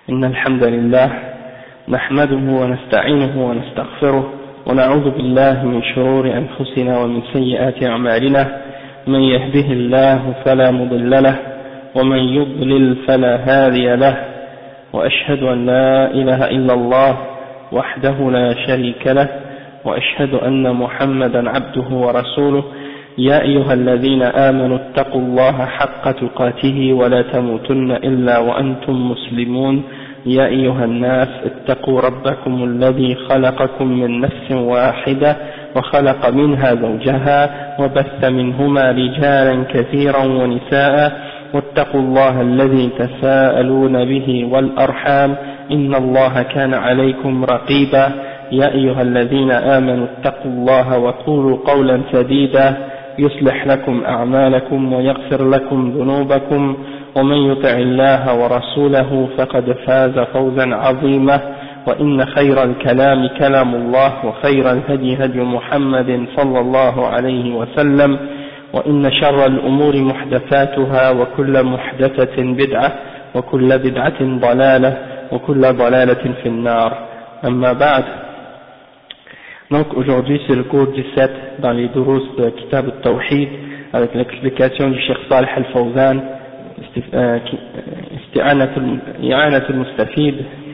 إن الحمد لله نحمده ونستعينه ونستغفره ونعوذ بالله من شرور أنفسنا ومن سيئات أعمالنا من يهده الله فلا مضل له ومن يضلل فلا هادي له وأشهد أن لا إله إلا الله وحده لا شريك له وأشهد أن محمدا عبده ورسوله يا أيها الذين آمنوا اتقوا الله حق تقاته ولا تموتن إلا وأنتم مسلمون يا أيها الناس اتقوا ربكم الذي خلقكم من نفس واحدة وخلق منها زوجها وبث منهما رجالا كثيرا ونساء واتقوا الله الذي تساءلون به والأرحام إن الله كان عليكم رقيبا يا أيها الذين آمنوا اتقوا الله وقولوا قولا سديدا يصلح لكم أعمالكم ويغفر لكم ذنوبكم ومن يطع الله ورسوله فقد فاز فوزا عظيما وإن خير الكلام كلام الله وخير الهدي هدي محمد صلى الله عليه وسلم وإن شر الأمور محدثاتها وكل محدثة بدعة وكل بدعة ضلالة وكل ضلالة في النار أما بعد. Donc aujourd'hui c'est le cours 17 dans les durus de Kitab al-Tawhid avec l'explication du Cheikh Salih al-Fawzan إعانة المستفيد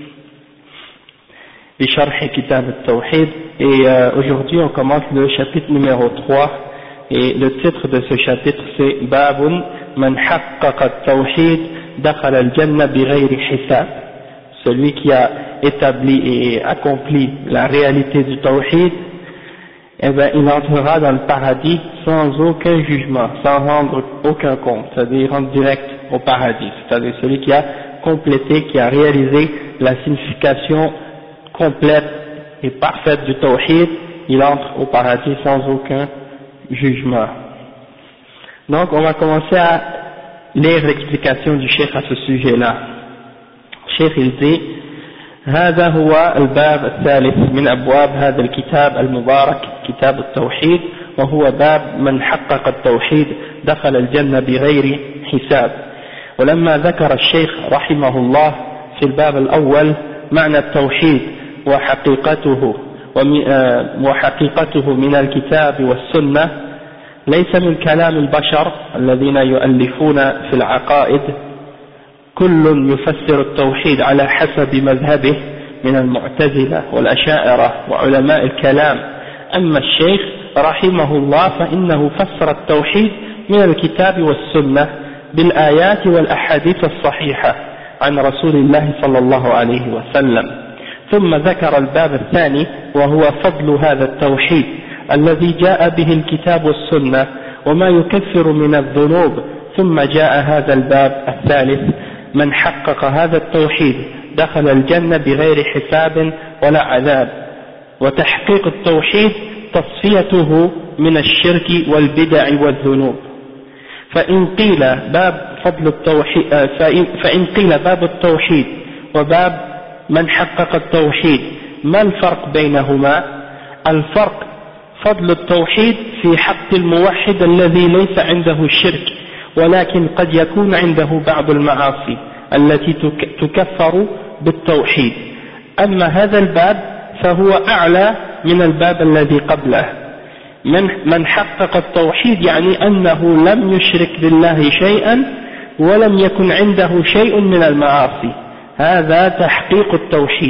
بشرح كتاب التوحيد. Et aujourd'hui on commence le chapitre numéro 3 et le titre de ce chapitre c'est Babun man haqqaqa at-tawhid dakhala al-jannah bighayri hisab. Celui qui a établi et accompli la réalité du tawhid, eh bien, il entrera dans le paradis sans aucun jugement, sans rendre aucun compte, c'est-à-dire rendre direct au paradis, c'est-à-dire celui qui a complété, qui a réalisé la signification complète et parfaite du tawhid, il entre au paradis sans aucun jugement. Donc on va commencer à lire l'explication du cheikh à ce sujet-là. الشيخ يقول هذا هو الباب الثالث من أبواب هذا الكتاب المبارك كتاب التوحيد وهو باب من حقق التوحيد دخل الجنة بغير حساب. ولما ذكر الشيخ رحمه الله في الباب الأول معنى التوحيد وحقيقته من الكتاب والسنة ليس من كلام البشر الذين يؤلفون في العقائد كل يفسر التوحيد على حسب مذهبه من المعتزلة والأشاعرة وعلماء الكلام. أما الشيخ رحمه الله فإنه فسر التوحيد من الكتاب والسنة بالآيات والأحاديث الصحيحة عن رسول الله صلى الله عليه وسلم. ثم ذكر الباب الثاني وهو فضل هذا التوحيد الذي جاء به الكتاب والسنة وما يكفر من الذنوب. ثم جاء هذا الباب الثالث من حقق هذا التوحيد دخل الجنة بغير حساب ولا عذاب. وتحقيق التوحيد تصفيته من الشرك والبدع والذنوب. فإن قيل باب التوحيد وباب من حقق التوحيد ما الفرق بينهما؟ الفرق فضل التوحيد في حق الموحد الذي ليس عنده الشرك ولكن قد يكون عنده بعض المعاصي التي تكفر بالتوحيد. أما هذا الباب فهو أعلى من الباب الذي قبله. من حقق التوحيد يعني أنه لم يشرك بالله شيئا ولم يكن عنده شيء من المعاصي، هذا تحقيق التوحيد.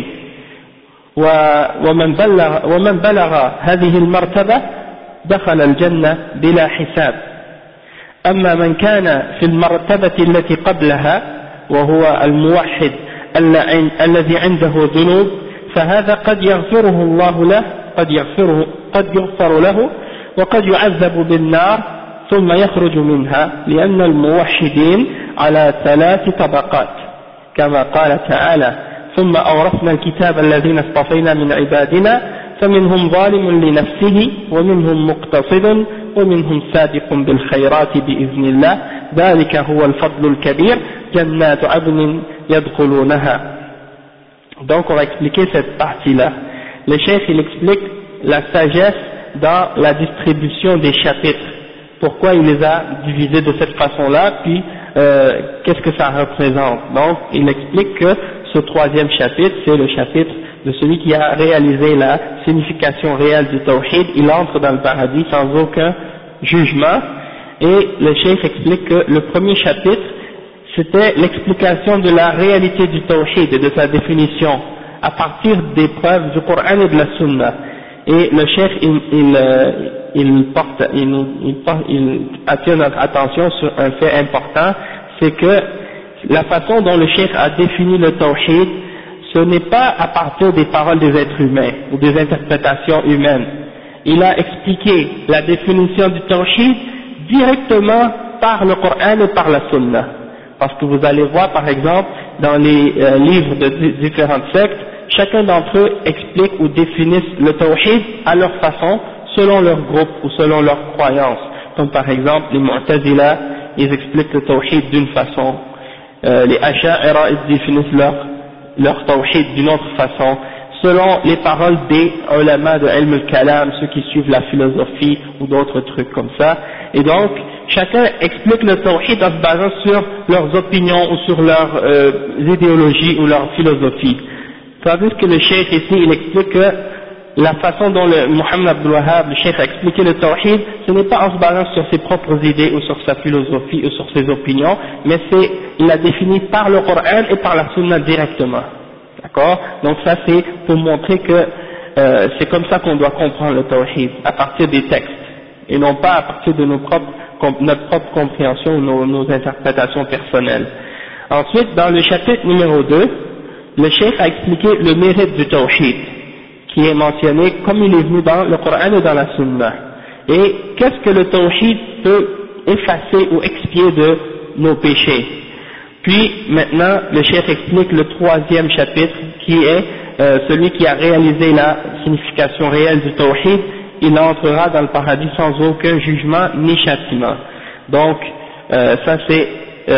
ومن بلغ هذه المرتبة دخل الجنة بلا حساب. أما من كان في المرتبة التي قبلها وهو الموحد الذي عنده ذنوب فهذا قد يغفره الله له، قد يغفر له وقد يعذب بالنار ثم يخرج منها، لأن الموحدين على 3 طبقات كما قال تعالى ثم أورثنا الكتاب الذين اصطفينا من عبادنا فمنهم ظالم لنفسه ومنهم مقتصد ومنهم سابق بالخيرات بإذن الله ذلك هو الفضل الكبير جنات عدن يدخلونها. Donc on va expliquer cette partie-là. Le chef il explique la sagesse dans la distribution des chapitres, pourquoi il les a divisés de cette façon-là, puis qu'est-ce que ça représente. Donc il explique que ce troisième chapitre, c'est le chapitre de celui qui a réalisé la signification réelle du tawhid. Il entre dans le paradis sans aucun jugement, et le cheikh explique que le premier chapitre, c'était l'explication de la réalité du tawhid et de sa définition à partir des preuves du Coran et de la Sunna. Et le cheikh il attire notre attention sur un fait important, c'est que la façon dont le cheikh a défini le tawhid, ce n'est pas à partir des paroles des êtres humains ou des interprétations humaines. Il a expliqué la définition du tawhid directement par le Coran et par la Sunna. Parce que vous allez voir par exemple dans les livres de différentes sectes, chacun d'entre eux explique ou définissent le tawhid à leur façon, selon leur groupe ou selon leur croyance. Comme par exemple les Mu'tazila, ils expliquent le tawhid d'une façon, les Asha'ira, ils définissent leur tawhid d'une autre façon, selon les paroles des ulama de Ilm al-Kalam, ceux qui suivent la philosophie ou d'autres trucs comme ça. Et donc, chacun explique le tawhid en se basant sur leurs opinions ou sur leurs idéologies ou leur philosophie. Tandis que le cheikh ici, il explique que la façon dont le Muhammad Abdul Wahhab, le cheikh, a expliqué le tawhid, ce n'est pas en se basant sur ses propres idées ou sur sa philosophie ou sur ses opinions, mais il l'a défini par le Coran et par la Sunna directement. D'accord? Donc ça c'est pour montrer que c'est comme ça qu'on doit comprendre le tawhid, à partir des textes, et non pas à partir de notre propre compréhension ou nos interprétations personnelles. Ensuite, dans le chapitre numéro 2, le cheikh a expliqué le mérite du tawhid, qui est mentionné comme il est venu dans le Coran et dans la Sunna. Et qu'est-ce que le tawhid peut effacer ou expier de nos péchés? Puis maintenant, le cheikh explique le troisième chapitre, qui est celui qui a réalisé la signification réelle du tawhid. Il entrera dans le paradis sans aucun jugement ni châtiment. Donc, ça c'est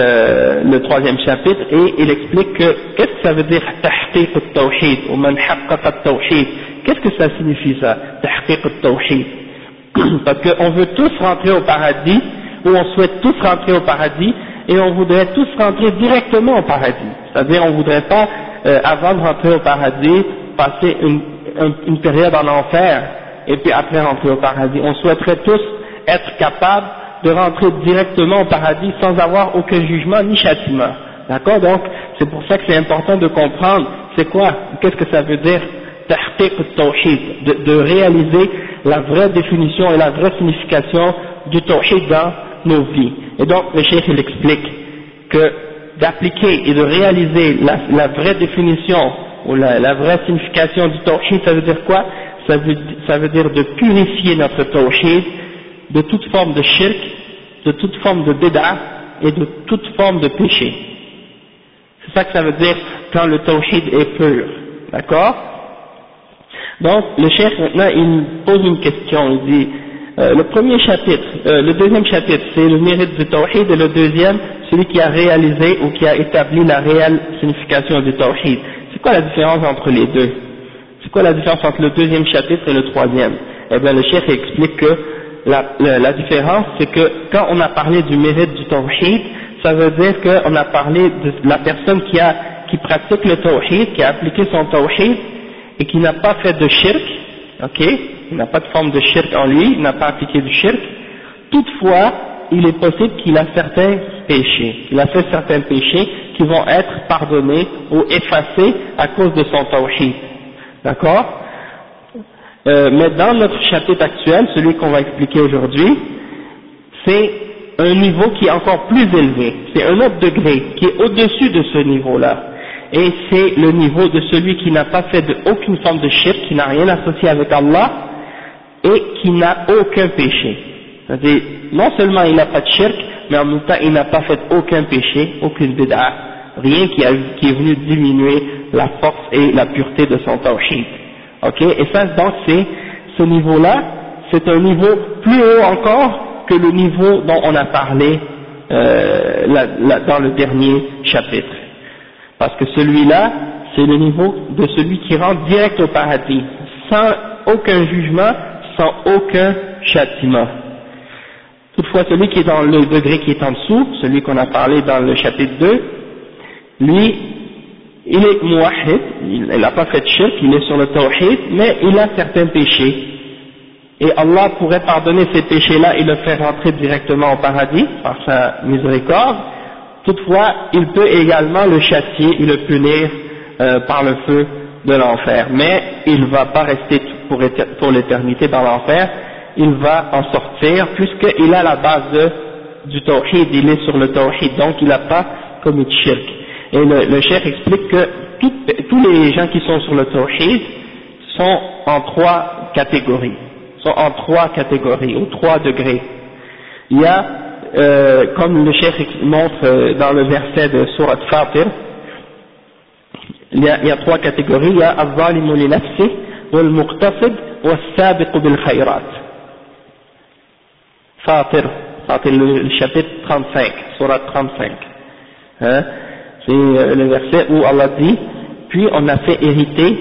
le troisième chapitre, et il explique que qu'est-ce que ça veut dire tahqiq al-tawhid ou man haqqaq al-tawhid. Qu'est-ce que ça signifie ça, tahqiq al-tawhid? Parce qu'on veut tous rentrer au paradis, ou on souhaite tous rentrer au paradis, et on voudrait tous rentrer directement au paradis. C'est-à-dire on voudrait pas, avant de rentrer au paradis, passer une période en enfer, et puis après rentrer au paradis. On souhaiterait tous être capables de rentrer directement au paradis sans avoir aucun jugement ni châtiment. D'accord? Donc, c'est pour ça que c'est important de comprendre c'est quoi, qu'est-ce que ça veut dire tahqiq al-tawhid, de réaliser la vraie définition et la vraie signification du tawhid dans nos vies. Et donc, le cheikh il explique que d'appliquer et de réaliser la vraie définition ou la vraie signification du tawhid, ça veut dire quoi? Ça veut dire de purifier notre tawhid de toute forme de shirk, de toute forme de bid'ah et de toute forme de péché. C'est ça que ça veut dire quand le tawhid est pur. D'accord? Donc, le cheikh maintenant, il pose une question, il dit, le premier chapitre, le deuxième chapitre, c'est le mérite du tawhid, et le deuxième, celui qui a réalisé ou qui a établi la réelle signification du tawhid. C'est quoi la différence entre les deux? C'est quoi la différence entre le deuxième chapitre et le troisième? Eh bien, le cheikh explique que la différence, c'est que quand on a parlé du mérite du tawhid, ça veut dire qu'on a parlé de la personne qui pratique le tawhid, qui a appliqué son tawhid, et qui n'a pas fait de shirk, ok, il n'a pas de forme de shirk en lui, il n'a pas appliqué du shirk. Toutefois, il est possible qu'il a certains péchés, il a fait certains péchés qui vont être pardonnés ou effacés à cause de son tawhid. D'accord? Mais dans notre chapitre actuel, celui qu'on va expliquer aujourd'hui, c'est un niveau qui est encore plus élevé, c'est un autre degré qui est au-dessus de ce niveau-là, et c'est le niveau de celui qui n'a pas fait aucune forme de shirk, qui n'a rien associé avec Allah, et qui n'a aucun péché. C'est-à-dire, non seulement il n'a pas de shirk, mais en même temps il n'a pas fait aucun péché, aucune bid'ah, rien qui est venu diminuer la force et la pureté de son tawhid. Ok, et ça, donc, ce niveau-là, c'est un niveau plus haut encore que le niveau dont on a parlé dans le dernier chapitre. Parce que celui-là, c'est le niveau de celui qui rentre direct au paradis, sans aucun jugement, sans aucun châtiment. Toutefois, celui qui est dans le degré qui est en dessous, celui qu'on a parlé dans le chapitre 2, lui, il est muwahhid, il n'a pas fait de shirk, il est sur le tawhid, mais il a certains péchés. Et Allah pourrait pardonner ces péchés-là et le faire rentrer directement au paradis par sa miséricorde. Toutefois, il peut également le châtier et le punir par le feu de l'enfer. Mais il ne va pas rester pour l'éternité dans l'enfer, il va en sortir puisqu'il a la base du tawhid, il est sur le tawhid, donc il n'a pas commis de shirk. Et le cheikh explique que tous les gens qui sont sur le tawhid sont en trois catégories. Ou 3 degrés. Il y a, comme le cheikh montre dans le verset de Surat Fatir, il y a 3 catégories. Il y a al-zalimu li nafsi, wal-muqtasid, wal-sabiqu bil khayrat. Fatir, le chapitre 35, Surat 35. Hein? C'est le verset où Allah dit, puis on a fait hériter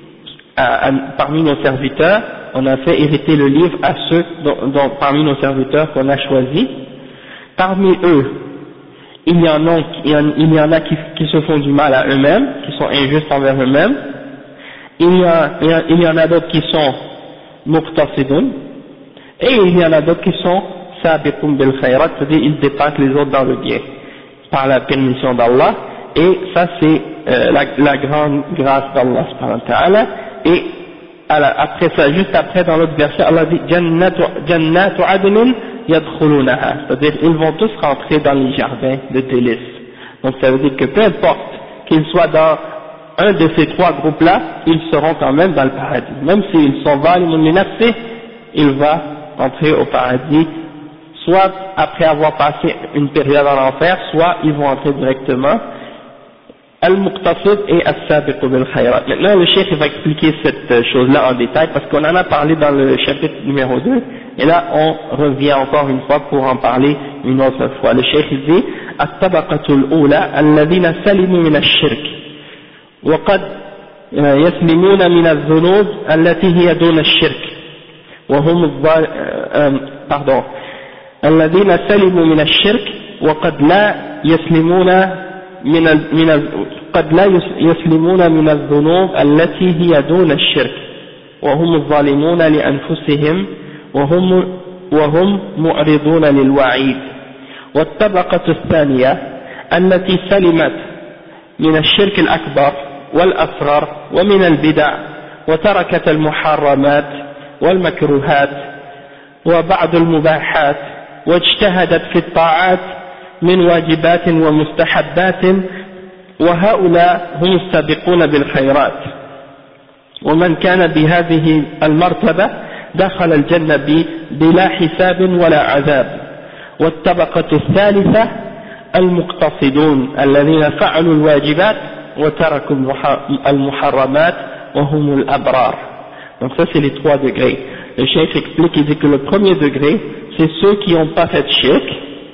parmi nos serviteurs, on a fait hériter le livre à ceux parmi nos serviteurs qu'on a choisis. Parmi eux, il y en a qui se font du mal à eux-mêmes, qui sont injustes envers eux-mêmes. Il y en a d'autres qui sont muqtasidun, et il y en a d'autres qui sont sabiqun bil khayrat, c'est-à-dire ils dépassent les autres dans le bien, par la permission d'Allah. Et ça c'est la grande grâce d'Allah subhanahu wa ta'ala. Et après ça, juste après dans l'autre verset, Allah dit Jannatu adnin yadkhulunaha, c'est-à-dire ils vont tous rentrer dans les jardins de délices. Donc ça veut dire que peu importe qu'ils soient dans un de ces 3 groupes-là, ils seront quand même dans le paradis. Même s'ils sont zalimun li nafsihi, il va entrer au paradis, soit après avoir passé une période en enfer, soit ils vont entrer directement. Al-Muqtasid et As-Sabiqu bil Khayrat. Maintenant, le cheikh va expliquer cette chose-là en détail parce qu'on en a parlé dans le chapitre numéro 2 et là on revient encore une fois pour en parler une autre fois. Le cheikh dit At-Tabaqatu al-Ula alladhina salimu min ash-shirk wa qad yaslimuna min adh-dhunub allati hiya dun ash-shirk wa hum pardon alladhina salimu min ash-shirk wa qad la yaslimuna قد لا يسلمون من الذنوب التي هي دون الشرك وهم الظالمون لأنفسهم وهم معرضون للوعيد. والطبقة الثانية التي سلمت من الشرك الأكبر والأصغر ومن البدع وتركت المحرمات والمكروهات وبعض المباحات واجتهدت في الطاعات من واجبات ومستحبات وهؤلاء هم السابقون بالخيرات ومن كان بهذه المرتبة دخل الجنة بلا حساب ولا عذاب. والطبقة الثالثة المقتصدون الذين فعلوا الواجبات وتركوا المحرمات وهم الأبرار. Donc ça c'est les 3 degrés. Le cheikh explique, il dit que le premier degré c'est ceux qui n'ont pas fait de shirk,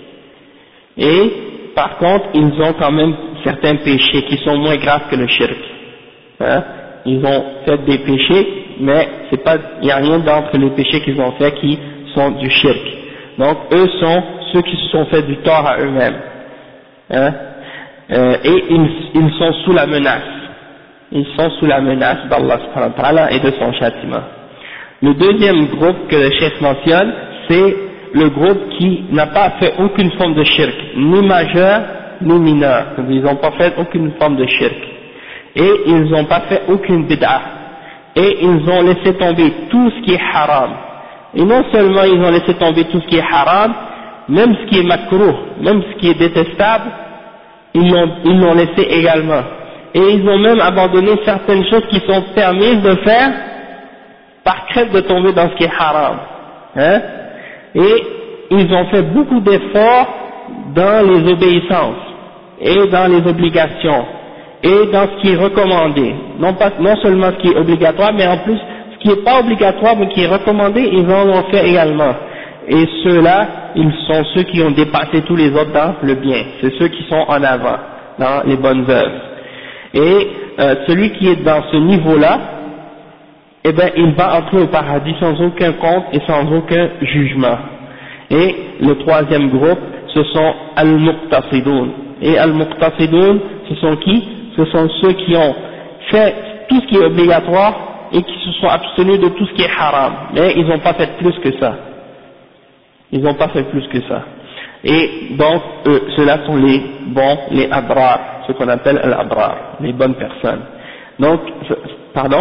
et par contre ils ont quand même certains péchés qui sont moins graves que le shirk. Hein? Ils ont fait des péchés, mais il n'y a rien d'entre les péchés qu'ils ont fait qui sont du shirk. Donc eux sont ceux qui se sont fait du tort à eux-mêmes. Hein? Et ils sont sous la menace. Ils sont sous la menace d'Allah subhanahu wa ta'ala et de son châtiment. Le deuxième groupe que le cheikh mentionne, c'est le groupe qui n'a pas fait aucune forme de shirk, ni majeur ni mineur. Ils n'ont pas fait aucune forme de shirk. Et ils n'ont pas fait aucune bid'ah. Et ils ont laissé tomber tout ce qui est haram. Et non seulement ils ont laissé tomber tout ce qui est haram, même ce qui est makruh, même ce qui est détestable, ils l'ont laissé également. Et ils ont même abandonné certaines choses qui sont permises de faire par crainte de tomber dans ce qui est haram. Hein? Et ils ont fait beaucoup d'efforts dans les obéissances et dans les obligations et dans ce qui est recommandé. Non seulement ce qui est obligatoire, mais en plus ce qui n'est pas obligatoire mais qui est recommandé, ils en ont fait également. Et ceux-là, ils sont ceux qui ont dépassé tous les autres dans le bien. C'est ceux qui sont en avant dans les bonnes œuvres. Et celui qui est dans ce niveau-là, eh bien, il va entrer au paradis sans aucun compte et sans aucun jugement. Et le troisième groupe, ce sont al-muqtasidoun. Et al-muqtasidoun, ce sont qui? ce sont ceux qui ont fait tout ce qui est obligatoire et qui se sont abstenus de tout ce qui est haram, mais ils n'ont pas fait plus que ça. Ils n'ont pas fait plus que ça. Et donc, ceux-là sont les bons, les abrar, ce qu'on appelle al-abrar, les bonnes personnes. Donc, pardon,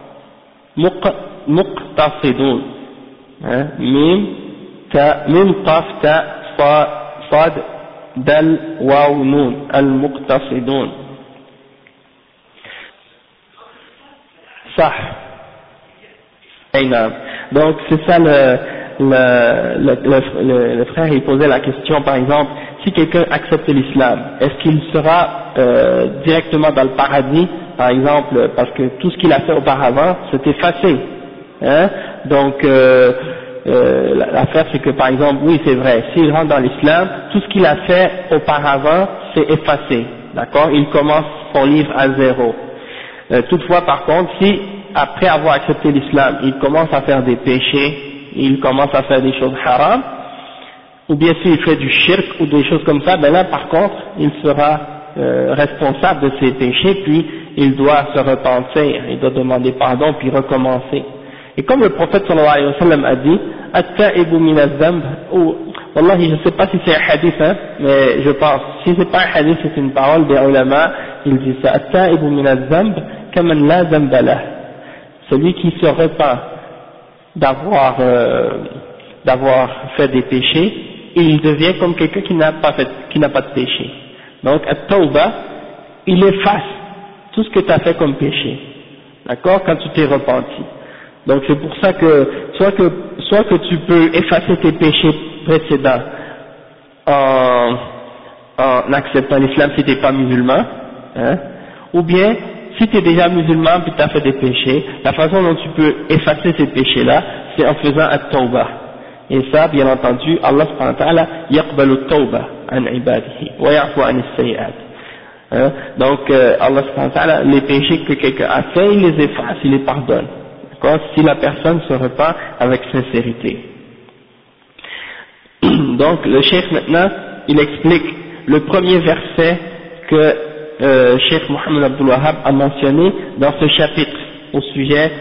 muqtasidun, hein, mim, qaf, ta, sad, dal, waw, nun, al-muqtasidun. Sah. Donc, c'est ça le frère, il posait la question, par exemple, si quelqu'un accepte l'islam, est-ce qu'il sera directement dans le paradis, par exemple, parce que tout ce qu'il a fait auparavant, c'est effacé, hein? Donc, l'affaire c'est que, par exemple, oui, c'est vrai, s'il rentre dans l'islam, tout ce qu'il a fait auparavant, c'est effacé, d'accord? Il commence son livre à zéro. Toutefois, par contre, si, après avoir accepté l'islam, il commence à faire des péchés, il commence à faire des choses haram, ou bien s'il fait du shirk ou des choses comme ça, ben là par contre il sera responsable de ses péchés, puis il doit se repentir, il doit demander pardon puis recommencer. Et comme le prophète sallallahu alayhi wa sallam a dit, at-ta'ibu min az-zamb, ou wallahi je ne sais pas si c'est un hadith, hein, mais je pense, si c'est pas un hadith c'est une parole des ulama, il dit ça, at-ta'ibu min az-zamb kaman la zamba lah, celui qui se repent d'avoir fait des péchés, il devient comme quelqu'un qui n'a pas de péché. Donc, at-tawba, il efface tout ce que tu as fait comme péché. D'accord? Quand tu t'es repenti. Donc, c'est pour ça que, soit que tu peux effacer tes péchés précédents en acceptant l'islam si tu n'es pas musulman, hein, ou bien, si tu es déjà musulman puis tu as fait des péchés, la façon dont tu peux effacer ces péchés-là, c'est en faisant at-tawbah. Et ça, bien entendu, Allah subhanahu wa ta'ala yaqbalu at-tawbah an ibadihi wa ya'fu an as-sayyi'at. Donc, Allah subhanahu wa ta'ala, les péchés que quelqu'un a fait, il les efface, il les pardonne. D'accord? Si la personne se repent avec sincérité. Donc, le cheikh maintenant, il explique le premier verset que Cheikh Mohammed Abdul Wahhab a mentionné dans ce chapitre au sujet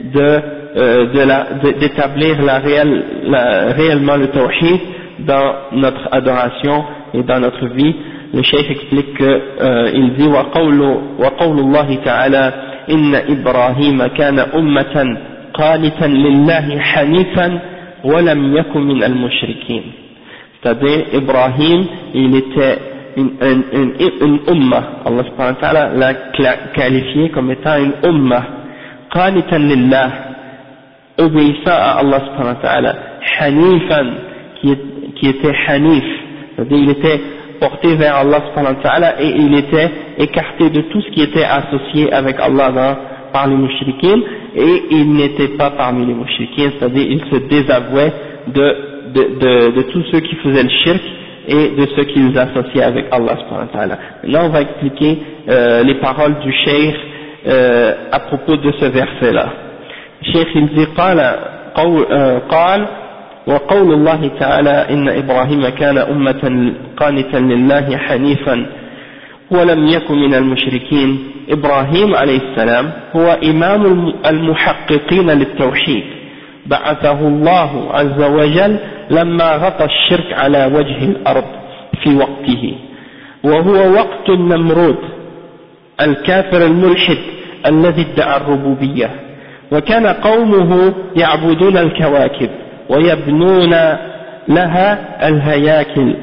d'établir réellement le tawhid dans notre adoration et dans notre vie. Le Cheikh explique il dit وقول الله تعالى إن إبراهيم كان أمة قانتا لله حنيفا ولم يكن من المشركين. C'est-à-dire Ibrahim, il était une umma, Allah subhanahu wa ta'ala l'a qualifié comme étant une umma, qanitan lillah, obéissant à Allah subhanahu wa ta'ala, hanifan, qui était hanif, c'est-à-dire il était porté vers Allah subhanahu wa ta'ala et il était écarté de tout ce qui était associé avec Allah par les mushrikins, et il n'était pas parmi les mushrikins, c'est-à-dire il se désavouait de tous ceux qui faisaient le shirk et de ceux qui les associaient avec Allah subhanahu wa ta'ala. Là on va expliquer les paroles du cheikh à propos de ce verset-là. Le cheikh il dit قال وقول الله تعالى إن إبراهيم كان أمة قانتا لله حنيفا ولم يكن من المشركين. إبراهيم عليه السلام هو إمام المحققين للتوحيد، بعثه الله عز وجل لما غطى الشرك على وجه الأرض في وقته، وهو وقت النمرود الكافر الملحد الذي ادعى الربوبية، وكان قومه يعبدون الكواكب ويبنون لها الهياكل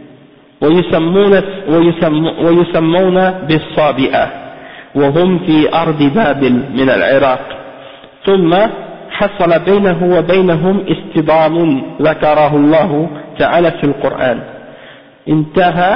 ويسمون بالصابئة، وهم في أرض بابل من العراق. ثم حصل بينه وبينهم اصطدام ذكره الله تعالى في القرآن، انتهى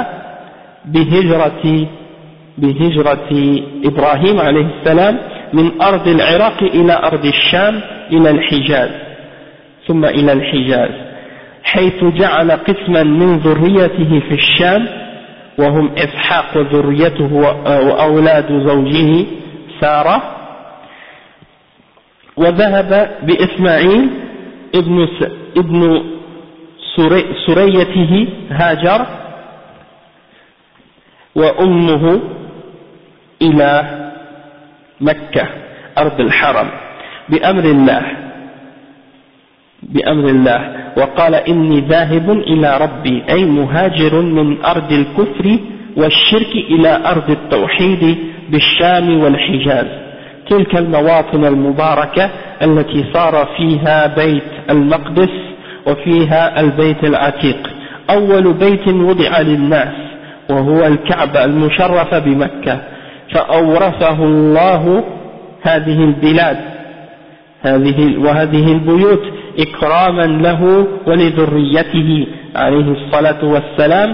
بهجرة إبراهيم عليه السلام من أرض العراق إلى أرض الشام إلى الحجاز، ثم إلى الحجاز، حيث جعل قسما من ذريته في الشام وهم إسحاق وذريته وأولاد زوجه سارة، وذهب بإسماعيل ابن سريته هاجر وأمه إلى مكة أرض الحرم بأمر الله وقال إني ذاهب إلى ربي أي مهاجر من أرض الكفر والشرك إلى أرض التوحيد بالشام والحجاز تلك المواطن المباركة التي صار فيها بيت المقدس وفيها البيت العتيق أول بيت وضع للناس وهو الكعبة المشرفة بمكة فأورثه الله هذه البلاد وهذه البيوت إكراما له ولذريته عليه الصلاة والسلام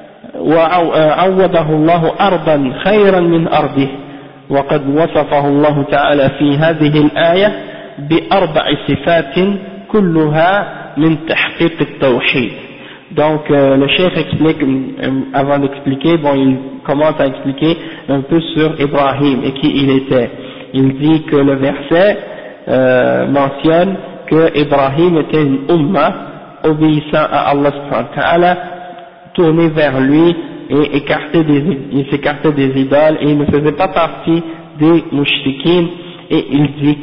وعوضه الله أرضا خيرا من أرضه وقد وصفه الله تعالى في هذه الآية بأربع صفات كلها من تحقيق التوحيد. Donc le cheikh explique, avant d'expliquer, bon il commence à expliquer un peu sur Ibrahim et qui il était. Il dit que le verset mentionne que Ibrahim était une umma obéissant à Allah subhanahu wa ta'ala, tourné vers lui et il s'écartait des idoles et il ne faisait pas partie des mushrikin et il dit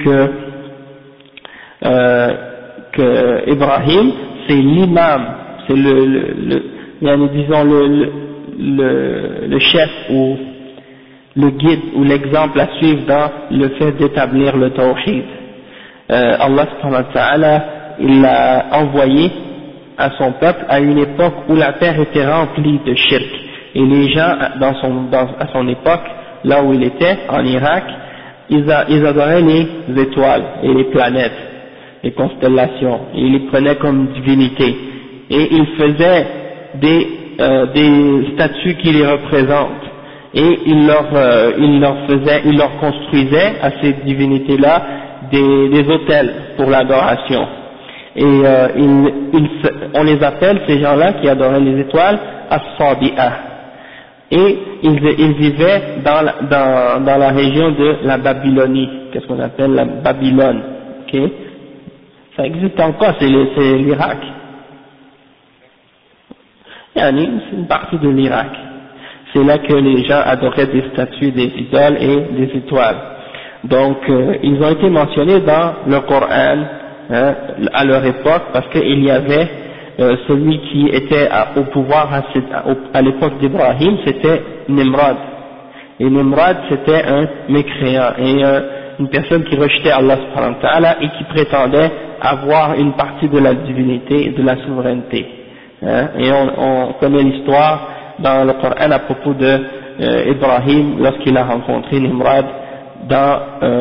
que Ibrahim c'est l'imam, c'est disons le chef ou le guide ou l'exemple à suivre dans le fait d'établir le tawhid. Allah subhanahu wa ta'ala il l'a envoyé à son peuple à une époque où la terre était remplie de shirk et les gens à son époque là où il était en Irak ils adoraient les étoiles et les planètes, les constellations, et ils les prenaient comme divinités et ils faisaient des statues qui les représentent et ils leur construisaient à ces divinités là des autels pour l'adoration et on les appelle ces gens-là qui adoraient les étoiles as-Sabi'a et ils vivaient dans la région de la Babylonie, qu'est-ce qu'on appelle la Babylone, ok, ça existe encore, c'est l'Irak, c'est une partie de l'Irak, c'est là que les gens adoraient des statues, des idoles et des étoiles. Donc ils ont été mentionnés dans le Coran à leur époque parce qu'il y avait celui qui était au pouvoir à l'époque d'Ibrahim, c'était Nimrod, et Nimrod c'était un mécréant et une personne qui rejetait Allah subhanahu wa ta'ala et qui prétendait avoir une partie de la divinité et de la souveraineté, et on connaît l'histoire dans le Coran à propos de Ibrahim lorsqu'il a rencontré Nimrod dans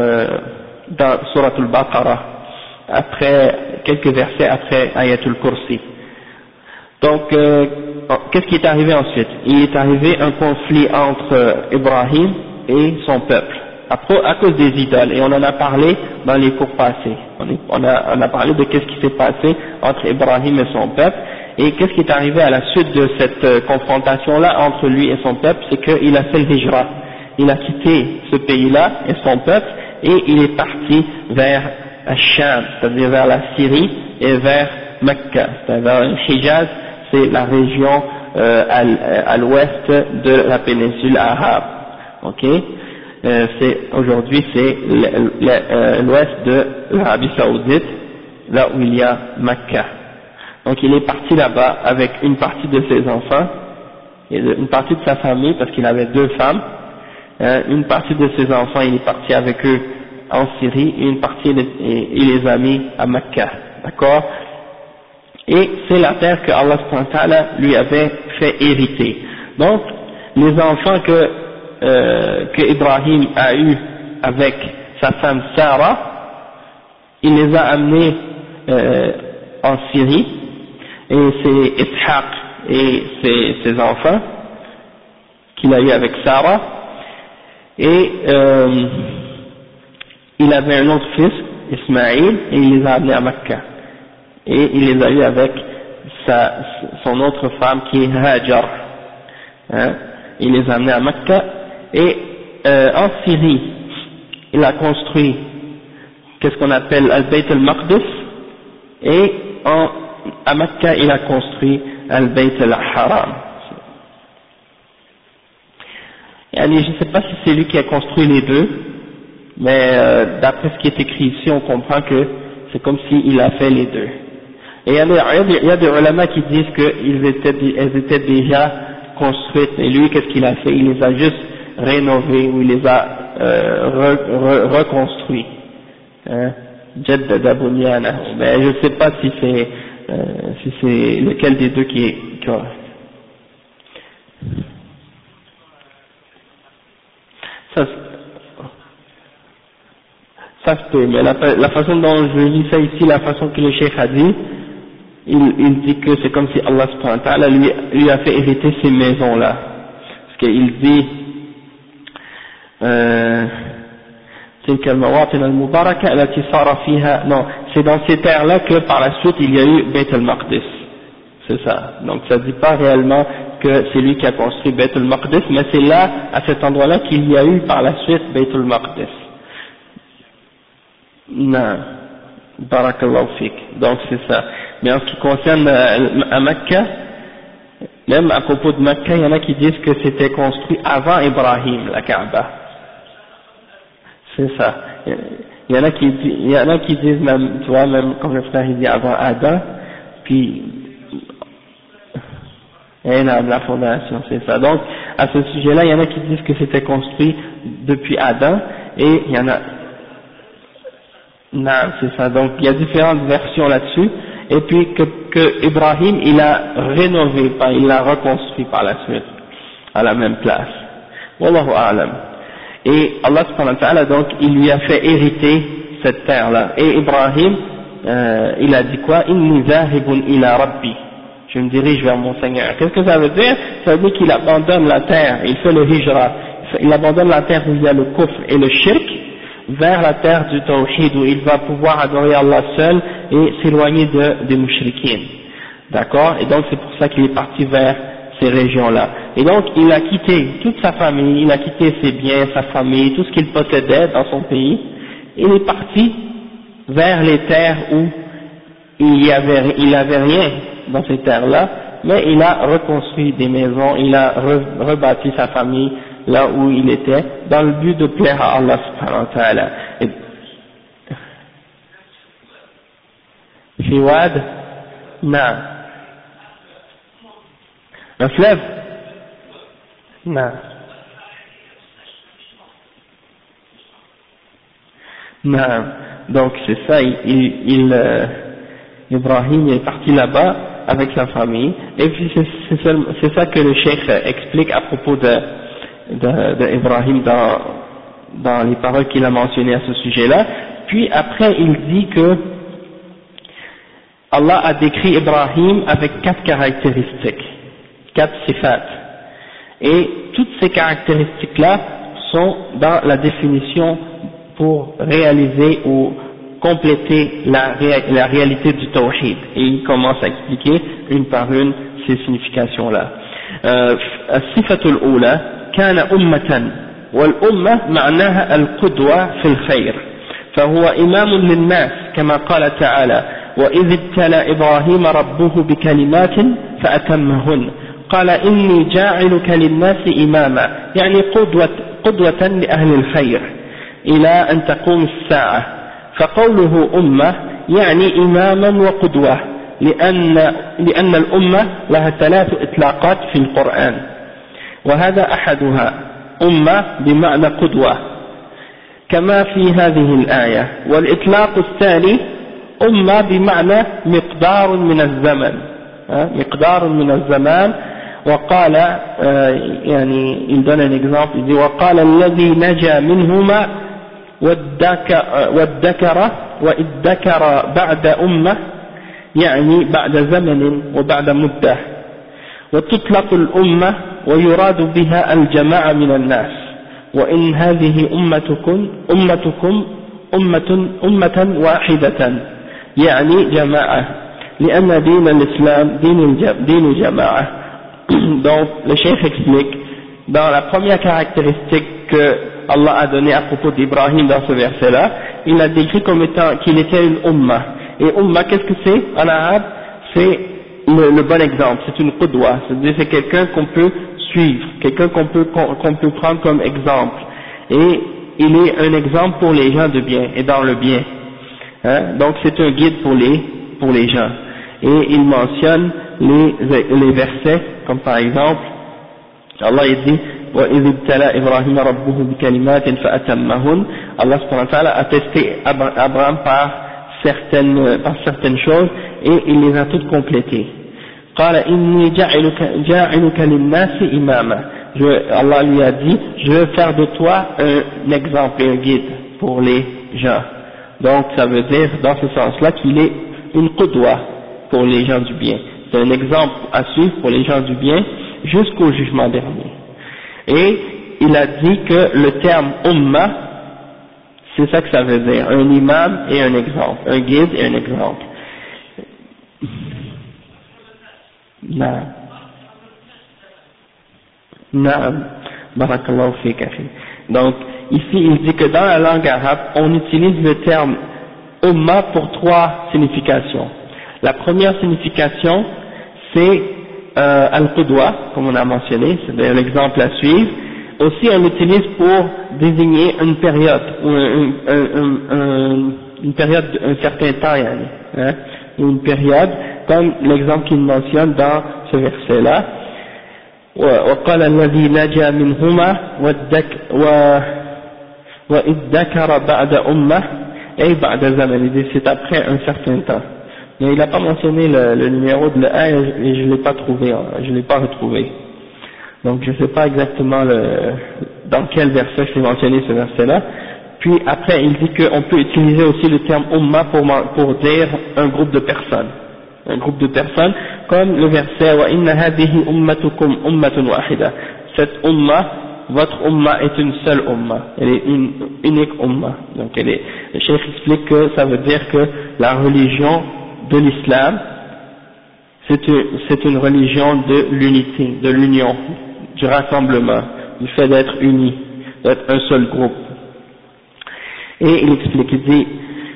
Surat al-Baqarah, après quelques versets après Ayatul Kursi. Donc qu'est-ce qui est arrivé ensuite? Il est arrivé un conflit entre Ibrahim et son peuple à cause des idoles, et on en a parlé dans les cours passés. On a parlé de qu'est-ce qui s'est passé entre Ibrahim et son peuple, et qu'est-ce qui est arrivé à la suite de cette confrontation là entre lui et son peuple, c'est qu'il a fait le hijra. Il a quitté ce pays-là et son peuple et il est parti vers Al-Sham, c'est-à-dire vers la Syrie et vers Mecca, c'est-à-dire vers le Hijaz, c'est la région à l'ouest de la péninsule arabe. Ok, aujourd'hui c'est l'ouest de l'Arabie Saoudite, là où il y a Mecca. Donc il est parti là-bas avec une partie de ses enfants et une partie de sa famille parce qu'il avait deux femmes. Une partie de ses enfants il est parti avec eux en Syrie et une partie il les a mis à Mecca, d'accord, et c'est la terre que Allah subhanahu wa ta'ala lui avait fait hériter. Donc les enfants que Ibrahim a eu avec sa femme Sarah, il les a amenés en Syrie, et c'est Ishaq et ses enfants qu'il a eu avec Sarah. Et il avait un autre fils, Ismaïl, et il les a amenés à Mecca. Et il les a eu avec son autre femme qui est Hajar. Il les a amenés à Mecca. Et en Syrie, il a construit qu'est-ce qu'on appelle Al-Bayt al-Maqdis. Et à Mecca, il a construit Al-Bayt al-Haram. Je ne sais pas si c'est lui qui a construit les deux, mais d'après ce qui est écrit ici, on comprend que c'est comme s'il a fait les deux. Et il y a des ulama qui disent qu'elles étaient déjà construites, et lui, qu'est-ce qu'il a fait? Il les a juste rénovées, ou il les a reconstruits. Jaddada bunyana. Mais je ne sais pas si c'est lequel des deux qui est correct. Ça se peut, mais la façon dont je lis ça ici, la façon que le cheikh a dit, il dit que c'est comme si Allah subhanahu wa ta'ala lui a fait hériter ces maisons-là. Parce qu'il dit, تلك المواطن المباركة التي صار فيها, non, c'est dans ces terres-là que par la suite il y a eu Beit al-Maqdis. C'est ça. Donc ça ne dit pas réellement que c'est lui qui a construit Beit al-Maqdis, mais c'est là, à cet endroit-là, qu'il y a eu par la suite Beit al-Maqdis. Non. Barakallahu fik. Donc c'est ça. Mais en ce qui concerne à Mecca, même à propos de Mecca, il y en a qui disent que c'était construit avant Ibrahim, la Kaaba. C'est ça. Il y en a qui disent même, tu vois, même comme le frère il dit avant Adam, puis la fondation, c'est ça. Donc, à ce sujet-là, il y en a qui disent que c'était construit depuis Adam, et il y en a, non, c'est ça. Donc, il y a différentes versions là-dessus, et puis que Ibrahim, il a rénové, il l'a reconstruit par la suite, à la même place. Wallahu a'lam. Et Allah subhanahu wa ta'ala, donc, il lui a fait hériter cette terre-là. Et Ibrahim, il a dit quoi? Inni zahibun ila rabbi. Je me dirige vers mon Seigneur. Qu'est-ce que ça veut dire? Ça veut dire qu'il abandonne la terre, il fait le hijra. Il abandonne la terre où il y a le kufr et le shirk, vers la terre du tawhid, où il va pouvoir adorer Allah seul et s'éloigner des mushrikines. D'accord? Et donc c'est pour ça qu'il est parti vers ces régions-là. Et donc il a quitté toute sa famille, il a quitté ses biens, sa famille, tout ce qu'il possédait dans son pays. Il est parti vers les terres où il avait rien dans ces terres-là, mais il a reconstruit des maisons, il a rebâti sa famille là où il était, dans le but de plaire à Allah subhanahu wa ta'ala. Fiwad, non. Un fleuve? Non. Non. Donc c'est ça, Ibrahim est parti là-bas avec sa famille, et puis c'est ça que le cheikh explique à propos de Ibrahim dans les paroles qu'il a mentionnées à ce sujet-là. Puis après il dit que Allah a décrit Ibrahim avec 4 caractéristiques, 4 sifat, et toutes ces caractéristiques-là sont dans la définition pour réaliser ou compléter la réalité du tawhid, et il commence à expliquer une par une ces significations-là. الصفة الأولى كان أمة والأمة معناها القدوة في الخير فهو إمام للناس كما قال تعالى وإذ ابتلى إبراهيم ربه بكلمات فأتمهن قال إني جاعلك للناس إماما يعني قدوة لأهل الخير إلى أن تقوم الساعة فقوله أمة يعني إماما وقدوة لأن الأمة لها 3 إطلاقات في القرآن وهذا أحدها أمة بمعنى قدوة كما في هذه الآية والإطلاق الثاني أمة بمعنى مقدار من الزمن مقدار من الزمان وقال يعني il donne un exemple il dit وقال الذي نجا منهما وادكر بعد أمة يعني بعد زمن وبعد مدة وتطلق الأمة ويراد بها الجماعة من الناس وإن هذه أمة واحدة يعني جماعة لأن دين الإسلام دين جماعة. Donc le cheikh explique dans la première caractéristique que Allah a donnée à propos d'Ibrahim dans ce verset-là, il a décrit comme étant qu'il était une umma. Et umma, qu'est-ce que c'est en arabe? C'est le bon exemple, c'est une qudwa, c'est-à-dire c'est quelqu'un qu'on peut suivre, quelqu'un qu'on peut prendre comme exemple, et il est un exemple pour les gens de bien et dans le bien, hein? Donc c'est un guide pour les gens, et il mentionne les versets, comme par exemple Allah il dit وَإِذِ ابْتَلَى إِبْرَاهِيمَ رَبُّهُ بِكَلِمَاتٍ فَأَتَمَّهُنَّ. Allah subhanahu wa ta'ala a testé Abraham par certaines choses et il les a toutes complétées. قال إني جاعلك للناس إماما. Allah lui a dit, je veux faire de toi un exemple et un guide pour les gens. Donc ça veut dire dans ce sens-là qu'il est une qudwa pour les gens du bien. C'est un exemple à suivre pour les gens du bien jusqu'au jugement dernier. Et il a dit que le terme umma, c'est ça que ça veut dire, un imam et un exemple, un guide et un exemple. Naam, barakallahu fik akhi. Donc ici il dit que dans la langue arabe on utilise le terme umma pour trois significations. La première signification c'est al-qudwa, comme on a mentionné, c'est l'exemple à suivre. Aussi on l'utilise pour désigner une période ou une période d'un certain temps, hein, une période, comme l'exemple qu'il mentionne dans ce verset là. وقال الذي نجا منهما وإذ ذكر بعد أمة أي بعد زمن, c'est après un certain temps. Mais il n'a pas mentionné le numéro de l'aya et je ne l'ai pas trouvé, je ne l'ai pas retrouvé. Donc je ne sais pas exactement dans quel verset je l'ai mentionné ce verset-là. Puis après il dit qu'on peut utiliser aussi le terme umma pour dire un groupe de personnes. Un groupe de personnes, comme le verset wa inna hadhihi ummatukum ummatun wahida. Cette umma, votre umma est une seule umma, elle est une unique umma. Donc le cheikh explique que ça veut dire que la religion de l'islam, c'est une religion de l'unité, de l'union, du rassemblement, du fait d'être unis, d'être un seul groupe. Et il explique, il dit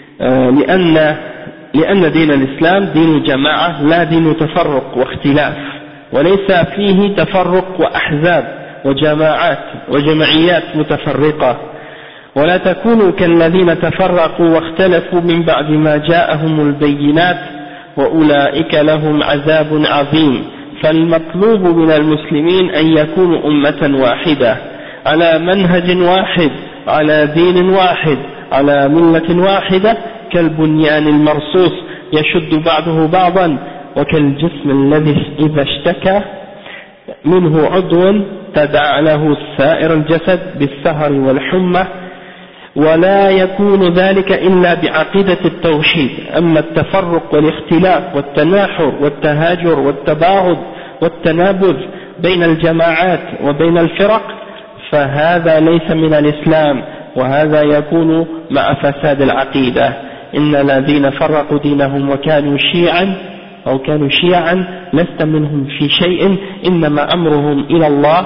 لأن دين الإسلام دين جماعة لا دين تفرق واختلاف وليس فيه تفرق وأحزاب وجمعيات متفرقة ولا تكونوا كالذين تفرقوا واختلفوا من بعد ما جاءهم البينات وأولئك لهم عذاب عظيم فالمطلوب من المسلمين أن يكونوا أمة واحدة على منهج واحد على دين واحد على ملة واحدة كالبنيان المرصوص يشد بعضه بعضا وكالجسم الذي إذا اشتكى منه عضو تداعى له سائر الجسد بالسهر والحمى ولا يكون ذلك إلا بعقيدة التوحيد. أما التفرق والاختلاف والتناحر والتهاجر والتباغض والتنابذ بين الجماعات وبين الفرق فهذا ليس من الإسلام وهذا يكون مع فساد العقيدة. إن الذين فرقوا دينهم وكانوا شيعا لست منهم في شيء إنما أمرهم إلى الله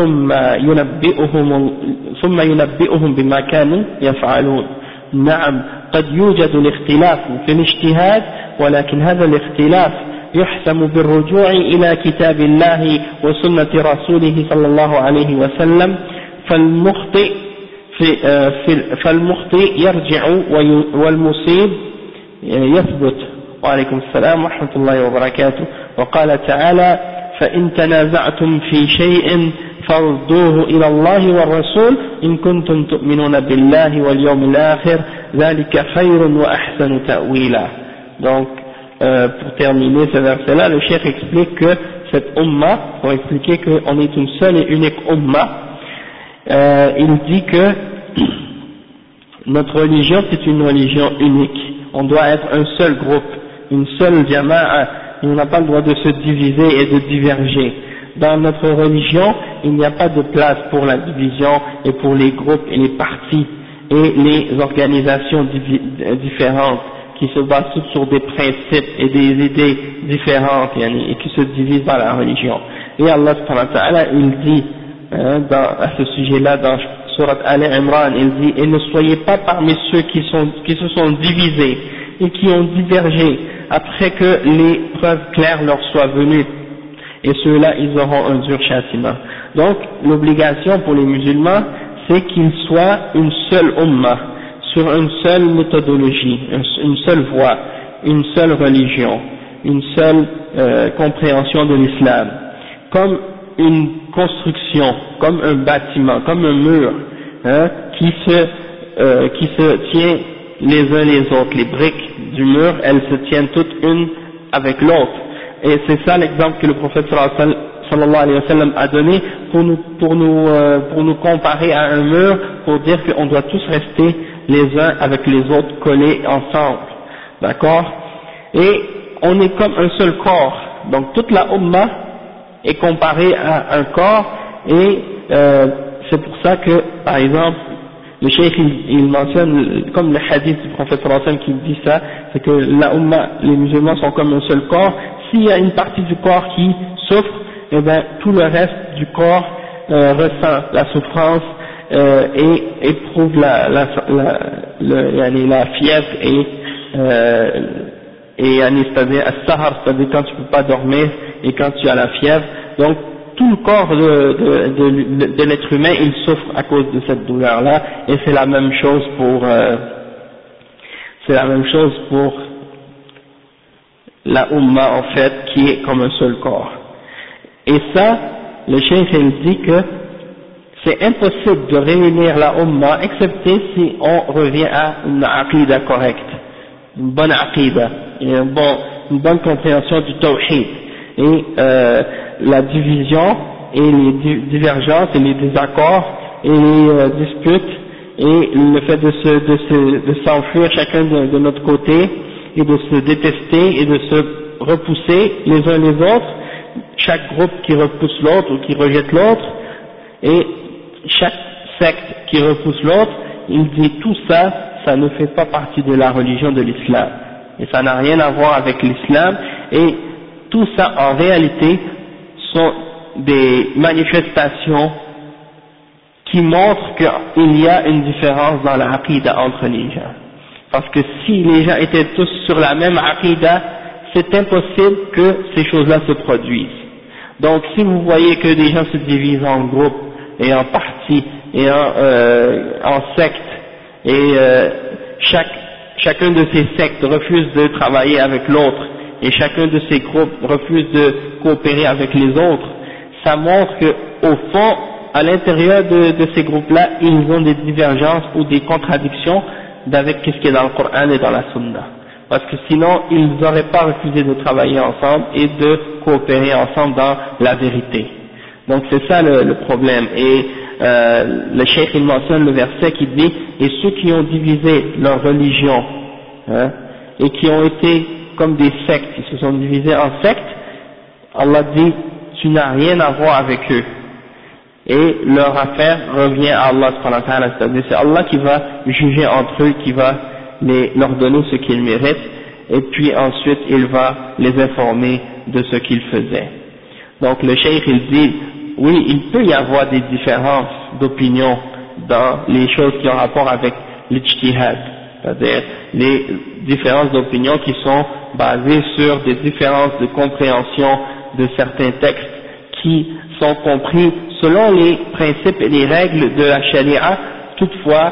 ثم ينبئهم بما كانوا يفعلون. نعم قد يوجد الاختلاف في الاجتهاد ولكن هذا الاختلاف يحسم بالرجوع إلى كتاب الله وسنة رسوله صلى الله عليه وسلم فالمخطئ يرجع والمصيب يثبت. وعليكم السلام ورحمة الله وبركاته. وقال تعالى فإن تنازعتم في شيء فردوه إلى الله والرسول إن كنتم تؤمنون بالله واليوم الآخر ذلك خير وأحسن تأويلا. Donc pour terminer ce verset-là, le cheikh explique que cette umma, pour expliquer qu'on est une seule et unique umma, il dit que notre religion c'est une religion unique, on doit être un seul groupe, une seule jama'a, on n'a pas le droit de se diviser et de diverger. Dans notre religion, il n'y a pas de place pour la division et pour les groupes et les partis et les organisations différentes qui se basent toutes sur des principes et des idées différentes et qui se divisent dans la religion. Et Allah subhanahu wa ta'ala, il dit à ce sujet-là dans Surat Al-Imran, il dit et ne soyez pas parmi ceux qui se sont divisés et qui ont divergé après que les preuves claires leur soient venues, et ceux-là ils auront un dur châtiment. Donc l'obligation pour les musulmans, c'est qu'ils soient une seule ummah, sur une seule méthodologie, une seule voie, une seule religion, une seule compréhension de l'islam, comme une construction, comme un bâtiment, comme un mur, hein, qui se tient les uns les autres. Les briques du mur, elles se tiennent toutes une avec l'autre. Et c'est ça l'exemple que le prophète sallallahu alayhi wa sallam a donné pour nous comparer à un mur, pour dire qu'on doit tous rester les uns avec les autres collés ensemble. D'accord? Et on est comme un seul corps. Donc toute la ummah est comparée à un corps, et c'est pour ça que, par exemple, le cheikh il mentionne, comme le hadith du prophète sallallahu alayhi wa sallam qui dit ça, c'est que la ummah, les musulmans sont comme un seul corps. S'il y a une partie du corps qui souffre, eh bien tout le reste du corps ressent la souffrance et éprouve la fièvre et c'est-à-dire as-sahar, c'est-à-dire quand tu peux pas dormir et quand tu as la fièvre. Donc tout le corps de l'être humain il souffre à cause de cette douleur-là, et c'est la même chose pour la Ummah en fait, qui est comme un seul corps. Et ça, le cheikh il dit que c'est impossible de réunir la Ummah, excepté si on revient à une aqida correcte, une bonne aqida, et une bonne compréhension du tawhid. Et la division et les divergences et les désaccords et les disputes et le fait de s'enfuir chacun de notre côté et de se détester et de se repousser les uns les autres, chaque groupe qui repousse l'autre ou qui rejette l'autre, et chaque secte qui repousse l'autre, il dit tout ça, ça ne fait pas partie de la religion de l'islam, et ça n'a rien à voir avec l'islam, et tout ça en réalité sont des manifestations qui montrent qu'il y a une différence dans la aqida entre les gens. Parce que si les gens étaient tous sur la même aqida, c'est impossible que ces choses-là se produisent. Donc si vous voyez que des gens se divisent en groupes et en partis et en sectes, et chacun de ces sectes refuse de travailler avec l'autre, et chacun de ces groupes refuse de coopérer avec les autres, ça montre que au fond, à l'intérieur de ces groupes-là, ils ont des divergences ou des contradictions avec ce qui est dans le Coran et dans la Sunna. Parce que sinon, ils n'auraient pas refusé de travailler ensemble et de coopérer ensemble dans la vérité. Donc c'est ça le problème. Et le cheikh il mentionne le verset qui dit « Et ceux qui ont divisé leur religion, hein, et qui ont été comme des sectes, ils se sont divisés en sectes, Allah dit « Tu n'as rien à voir avec eux. » Et leur affaire revient à Allah, c'est-à-dire c'est Allah qui va juger entre eux, qui va leur donner ce qu'ils méritent, et puis ensuite il va les informer de ce qu'ils faisaient. Donc le cheikh il dit, oui, il peut y avoir des différences d'opinion dans les choses qui ont rapport avec l'ijtihad, c'est-à-dire les différences d'opinion qui sont basées sur des différences de compréhension de certains textes qui sont compris selon les principes et les règles de la charia. Toutefois,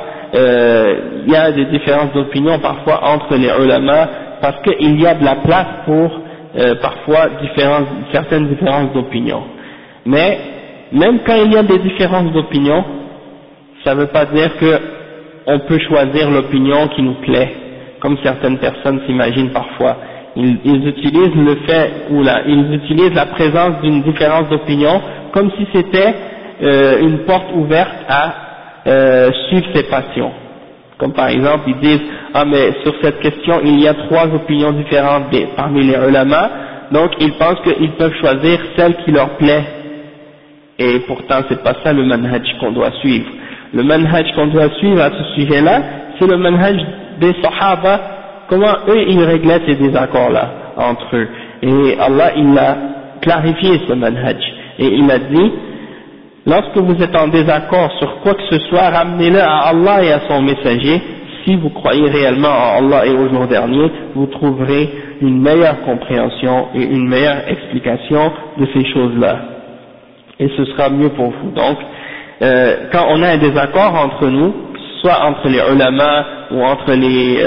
il y a des différences d'opinion parfois entre les ulama, parce qu'il y a de la place pour parfois certaines différences d'opinion. Mais même quand il y a des différences d'opinion, ça ne veut pas dire qu'on peut choisir l'opinion qui nous plaît, comme certaines personnes s'imaginent parfois. Ils utilisent le fait ils utilisent la présence d'une différence d'opinion comme si c'était une porte ouverte à suivre ses passions. Comme par exemple, ils disent « Ah mais sur cette question, il y a 3 opinions différentes parmi les ulama, donc ils pensent qu'ils peuvent choisir celle qui leur plaît. » Et pourtant, c'est pas ça le manhaj qu'on doit suivre. Le manhaj qu'on doit suivre à ce sujet-là, c'est le manhaj des sahaba, comment eux ils réglaient ces désaccords-là entre eux. Et Allah, il a clarifié ce manhaj. Et il a dit, lorsque vous êtes en désaccord sur quoi que ce soit, ramenez-le à Allah et à son messager, si vous croyez réellement en Allah et au jour dernier, vous trouverez une meilleure compréhension et une meilleure explication de ces choses-là. Et ce sera mieux pour vous. Donc, quand on a un désaccord entre nous, soit entre les ulama ou entre les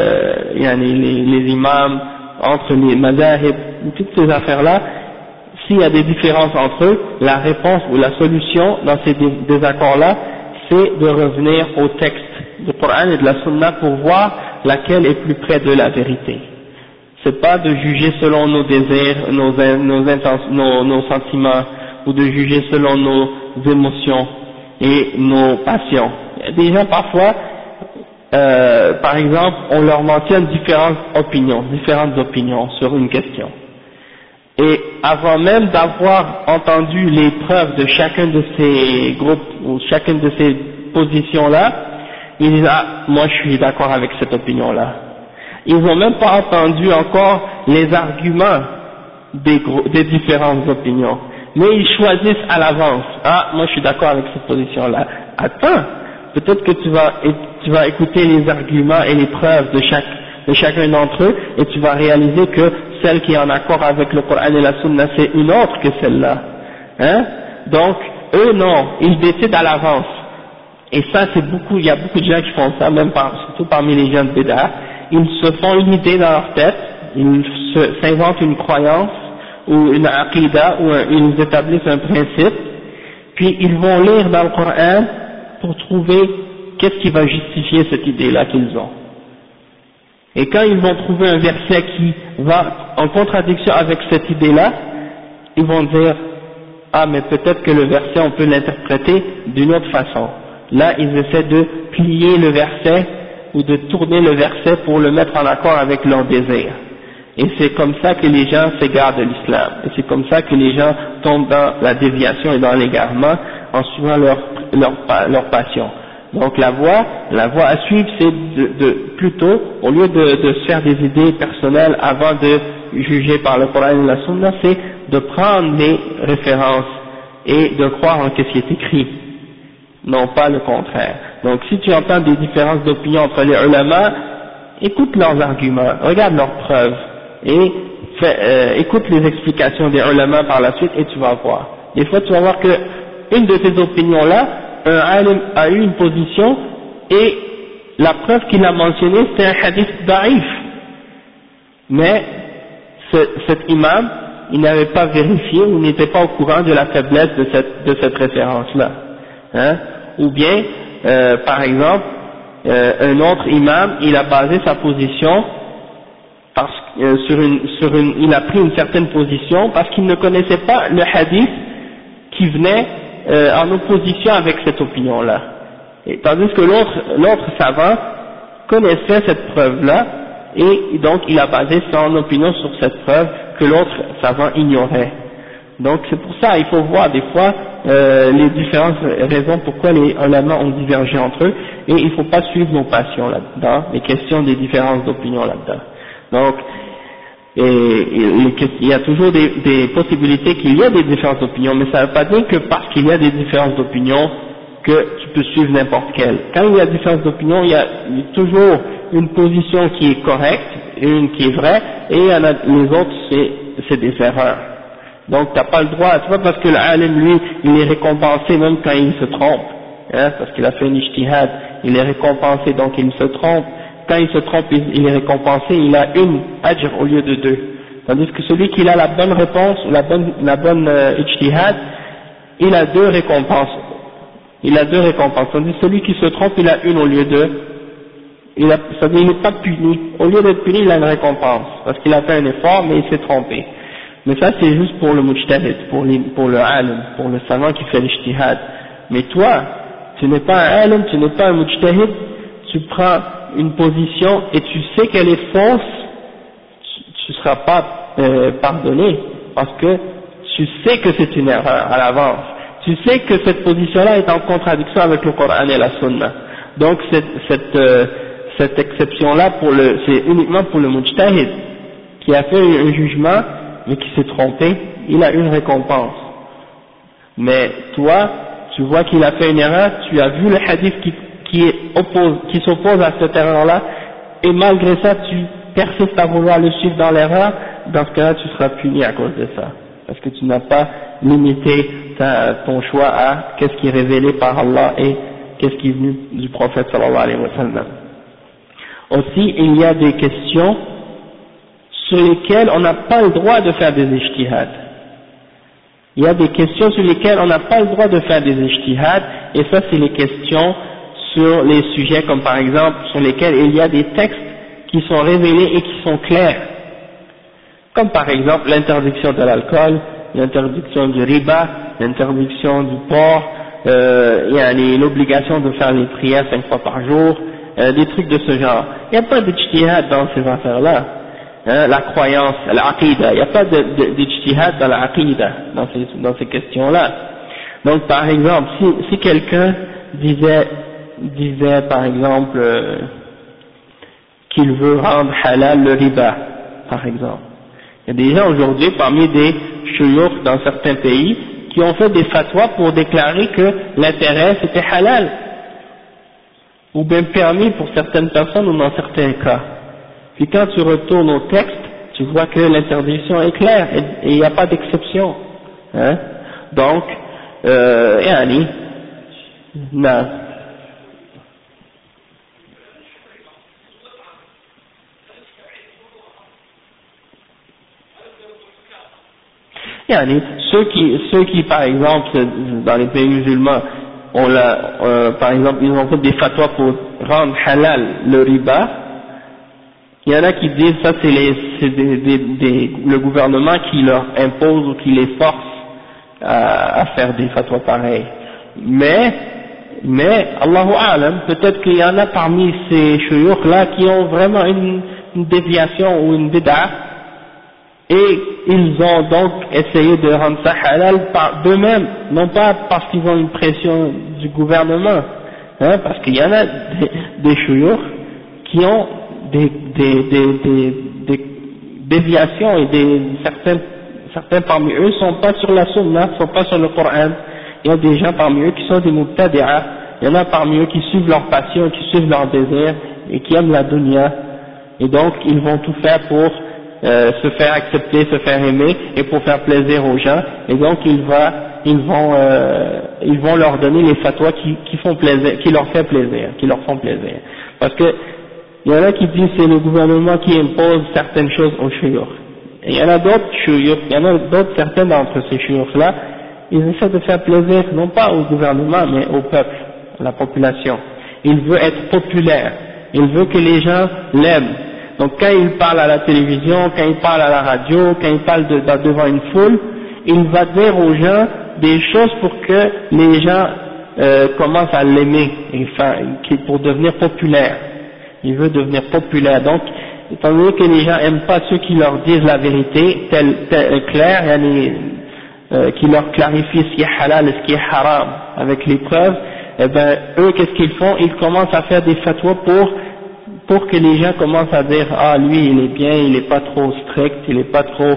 imams, entre les madahib, toutes ces affaires-là, s'il y a des différences entre eux, la réponse ou la solution dans ces désaccords-là, c'est de revenir au texte du Coran et de la Sunna pour voir laquelle est plus près de la vérité. C'est pas de juger selon nos désirs, nos sentiments, ou de juger selon nos émotions et nos passions. Il y a des gens parfois, par exemple, on leur mentionne différentes opinions sur une question. Et avant même d'avoir entendu les preuves de chacun de ces groupes ou chacune de ces positions-là, ils disent ah, moi je suis d'accord avec cette opinion-là. Ils n'ont même pas entendu encore les arguments des différentes opinions, mais ils choisissent à l'avance. Ah, moi je suis d'accord avec cette position-là. Attends, peut-être que tu vas écouter les arguments et les preuves de chacun d'entre eux, et tu vas réaliser que celle qui est en accord avec le Coran et la Sunna, c'est une autre que celle-là. Hein? Donc, eux non, ils décident à l'avance. Et ça, il y a beaucoup de gens qui font ça, même surtout parmi les gens de Bid'ah. Ils se font une idée dans leur tête, ils s'inventent une croyance, ou une aqidah, ou ils établissent un principe, puis ils vont lire dans le Coran pour trouver qu'est-ce qui va justifier cette idée-là qu'ils ont. Et quand ils vont trouver un verset qui va en contradiction avec cette idée-là, ils vont dire ah mais peut-être que le verset on peut l'interpréter d'une autre façon. Là ils essaient de plier le verset ou de tourner le verset pour le mettre en accord avec leur désir. Et c'est comme ça que les gens s'égarent de l'islam. Et c'est comme ça que les gens tombent dans la déviation et dans l'égarement en suivant leur passion. Donc la voie à suivre, c'est plutôt, au lieu de se faire des idées personnelles avant de juger par le Coran et la Sunna, c'est de prendre les références et de croire en ce qui est écrit, non pas le contraire. Donc si tu entends des différences d'opinion entre les ulama, écoute leurs arguments, regarde leurs preuves et écoute les explications des ulama par la suite et tu vas voir. Des fois tu vas voir que une de ces opinions-là, un alim a eu une position et la preuve qu'il a mentionnée c'est un hadith da'if, mais cet imam il n'avait pas vérifié ou n'était pas au courant de la faiblesse de cette référence-là, hein? Ou bien par exemple un autre imam il a basé sa position il a pris une certaine position parce qu'il ne connaissait pas le hadith qui venait en opposition avec cette opinion-là. Tandis que l'autre savant connaissait cette preuve-là, et donc il a basé son opinion sur cette preuve que l'autre savant ignorait. Donc c'est pour ça, il faut voir des fois les différentes raisons pourquoi les ulama ont divergé entre eux, et il ne faut pas suivre nos passions là-dedans, les questions des différences d'opinion là-dedans. Donc, il y a toujours des possibilités qu'il y ait des différences d'opinion, mais ça ne veut pas dire que parce qu'il y a des différences d'opinion que tu peux suivre n'importe quelle. Quand il y a des différences d'opinion, il y a toujours une position qui est correcte, une qui est vraie, et il y en a les autres c'est des erreurs. Donc tu n'as pas le droit, c'est pas parce que l'alim lui il est récompensé même quand il se trompe, hein, parce qu'il a fait une ijtihad, il est récompensé donc il se trompe. Quand il se trompe, il est récompensé, il a une ajr au lieu de deux. Tandis que celui qui a la bonne réponse, la bonne ijtihad, il a deux récompenses. Tandis que celui qui se trompe, il a une au lieu de, c'est-à-dire il n'est pas puni. Au lieu d'être puni, il a une récompense. Parce qu'il a fait un effort, mais il s'est trompé. Mais ça, c'est juste pour le mujtahid, pour le alim, pour le savant qui fait l'ijtihad. Mais toi, tu n'es pas un alim, tu n'es pas un mujtahid, tu prends une position et tu sais qu'elle est fausse, tu ne seras pas pardonné parce que tu sais que c'est une erreur à l'avance, tu sais que cette position-là est en contradiction avec le Coran et la Sunna. Donc cette exception-là c'est uniquement pour le mujtahid qui a fait un jugement mais qui s'est trompé, il a une récompense. Mais toi, tu vois qu'il a fait une erreur, tu as vu le hadith qui s'oppose à cette erreur-là, et malgré ça tu persistes à vouloir le suivre dans l'erreur, dans ce cas-là tu seras puni à cause de ça, parce que tu n'as pas limité ton choix à qu'est-ce qui est révélé par Allah et qu'est-ce qui est venu du prophète sallallahu alayhi wa sallam. Aussi, il y a des questions sur lesquelles on n'a pas le droit de faire des ijtihads. Il y a des questions sur lesquelles on n'a pas le droit de faire des ijtihads, et ça c'est les questions sur les sujets comme par exemple sur lesquels il y a des textes qui sont révélés et qui sont clairs. Comme par exemple l'interdiction de l'alcool, l'interdiction du riba, l'interdiction du porc, l'obligation de faire les prières 5 fois par jour, des trucs de ce genre. Il n'y a pas d'ijtihad dans ces affaires-là. La croyance, l'aqida, il n'y a pas d'ijtihad dans l'aqida, dans ces questions-là. Donc par exemple, si quelqu'un disait par exemple qu'il veut rendre halal le riba, par exemple. Il y a des gens aujourd'hui, parmi des shuyukh dans certains pays, qui ont fait des fatwas pour déclarer que l'intérêt c'était halal, ou bien permis pour certaines personnes ou dans certains cas. Puis quand tu retournes au texte, tu vois que l'interdiction est claire et il n'y a pas d'exception. Hein? Donc, non. Ceux qui par exemple dans les pays musulmans par exemple ils ont fait des fatwas pour rendre halal le riba, il y en a qui disent ça c'est le gouvernement qui leur impose ou qui les force à faire des fatwas pareils. Mais Allahu A'lam, peut-être qu'il y en a parmi ces shuyukh là qui ont vraiment une déviation ou une bid'a, et ils ont donc essayé de rendre ça halal par d'eux-mêmes, non pas parce qu'ils ont une pression du gouvernement, hein, parce qu'il y en a des shuyukh qui ont des déviations, et certains parmi eux sont pas sur la sunna, sont pas sur le Coran. Il y a des gens parmi eux qui sont des mubtadi'a, il y en a parmi eux qui suivent leur passion, qui suivent leur désir et qui aiment la dunya, et donc ils vont tout faire pour se faire accepter, se faire aimer, et pour faire plaisir aux gens, et donc ils vont leur donner les fatwas qui font plaisir, qui leur font plaisir, parce que il y en a qui disent c'est le gouvernement qui impose certaines choses aux shuyukh, et il y en a d'autres shuyukh, il y en a d'autres, certains d'entre ces shuyukh là, ils essaient de faire plaisir non pas au gouvernement mais au peuple, à la population. Il veut être populaire, il veut que les gens l'aiment. Donc quand il parle à la télévision, quand il parle à la radio, quand il parle devant une foule, il va dire aux gens des choses pour que les gens commencent à l'aimer, pour devenir populaire. Il veut devenir populaire. Donc, étant donné que les gens n'aiment pas ceux qui leur disent la vérité, claire, qui leur clarifient ce qui est halal et ce qui est haram avec les preuves, eh ben eux qu'est-ce qu'ils font? Ils commencent à faire des fatwas pour que les gens commencent à dire ah lui il est bien, il n'est pas trop strict, il n'est pas trop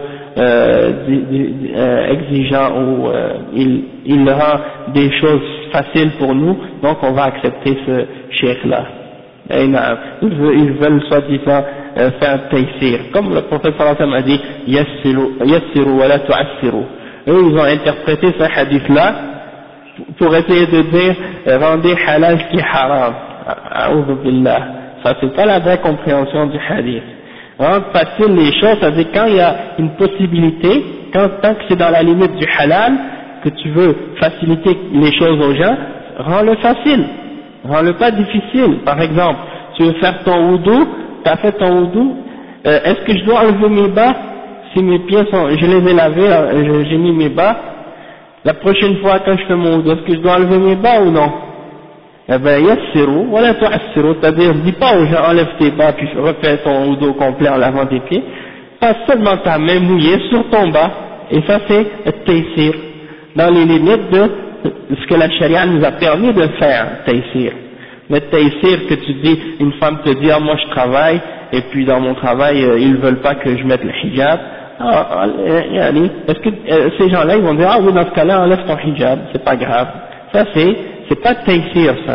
exigeant, ou il rend des choses faciles pour nous, donc on va accepter ce cheikh là. Ils veulent soi-disant faire taysir, comme le prophète sallallahu alayhi wa sallam a dit yassiru wa la tu'assiru. Eux ils ont interprété ce hadith là pour essayer de dire rendez halal ce qui est haram. A'udhu billah. Ça c'est pas la vraie compréhension du hadith. Rendre facile les choses, c'est-à-dire quand il y a une possibilité, tant que c'est dans la limite du halal, que tu veux faciliter les choses aux gens, rends-le facile, rends-le pas difficile. Par exemple, tu veux faire ton wudu, tu as fait ton wudu, est-ce que je dois enlever mes bas? Si mes pieds je les ai lavés, j'ai mis mes bas, la prochaine fois quand je fais mon wudu, est-ce que je dois enlever mes bas ou non? Eh ben, yassiru, wala tu'assiru, c'est-à-dire, dis pas aux gens, enlève tes bas, puis refais ton wudu complet en lavant tes pieds, passe seulement ta main mouillée sur ton bas, et ça c'est le taysir, dans les limites de ce que la charia nous a permis de faire, taysir. Le taysir que tu dis, une femme te dit, ah moi je travaille, et puis dans mon travail, ils veulent pas que je mette le hijab, est-ce que ces gens-là, ils vont dire, ah oui, dans ce cas-là, enlève ton hijab, c'est pas grave. Ça c'est pas taysir, ça.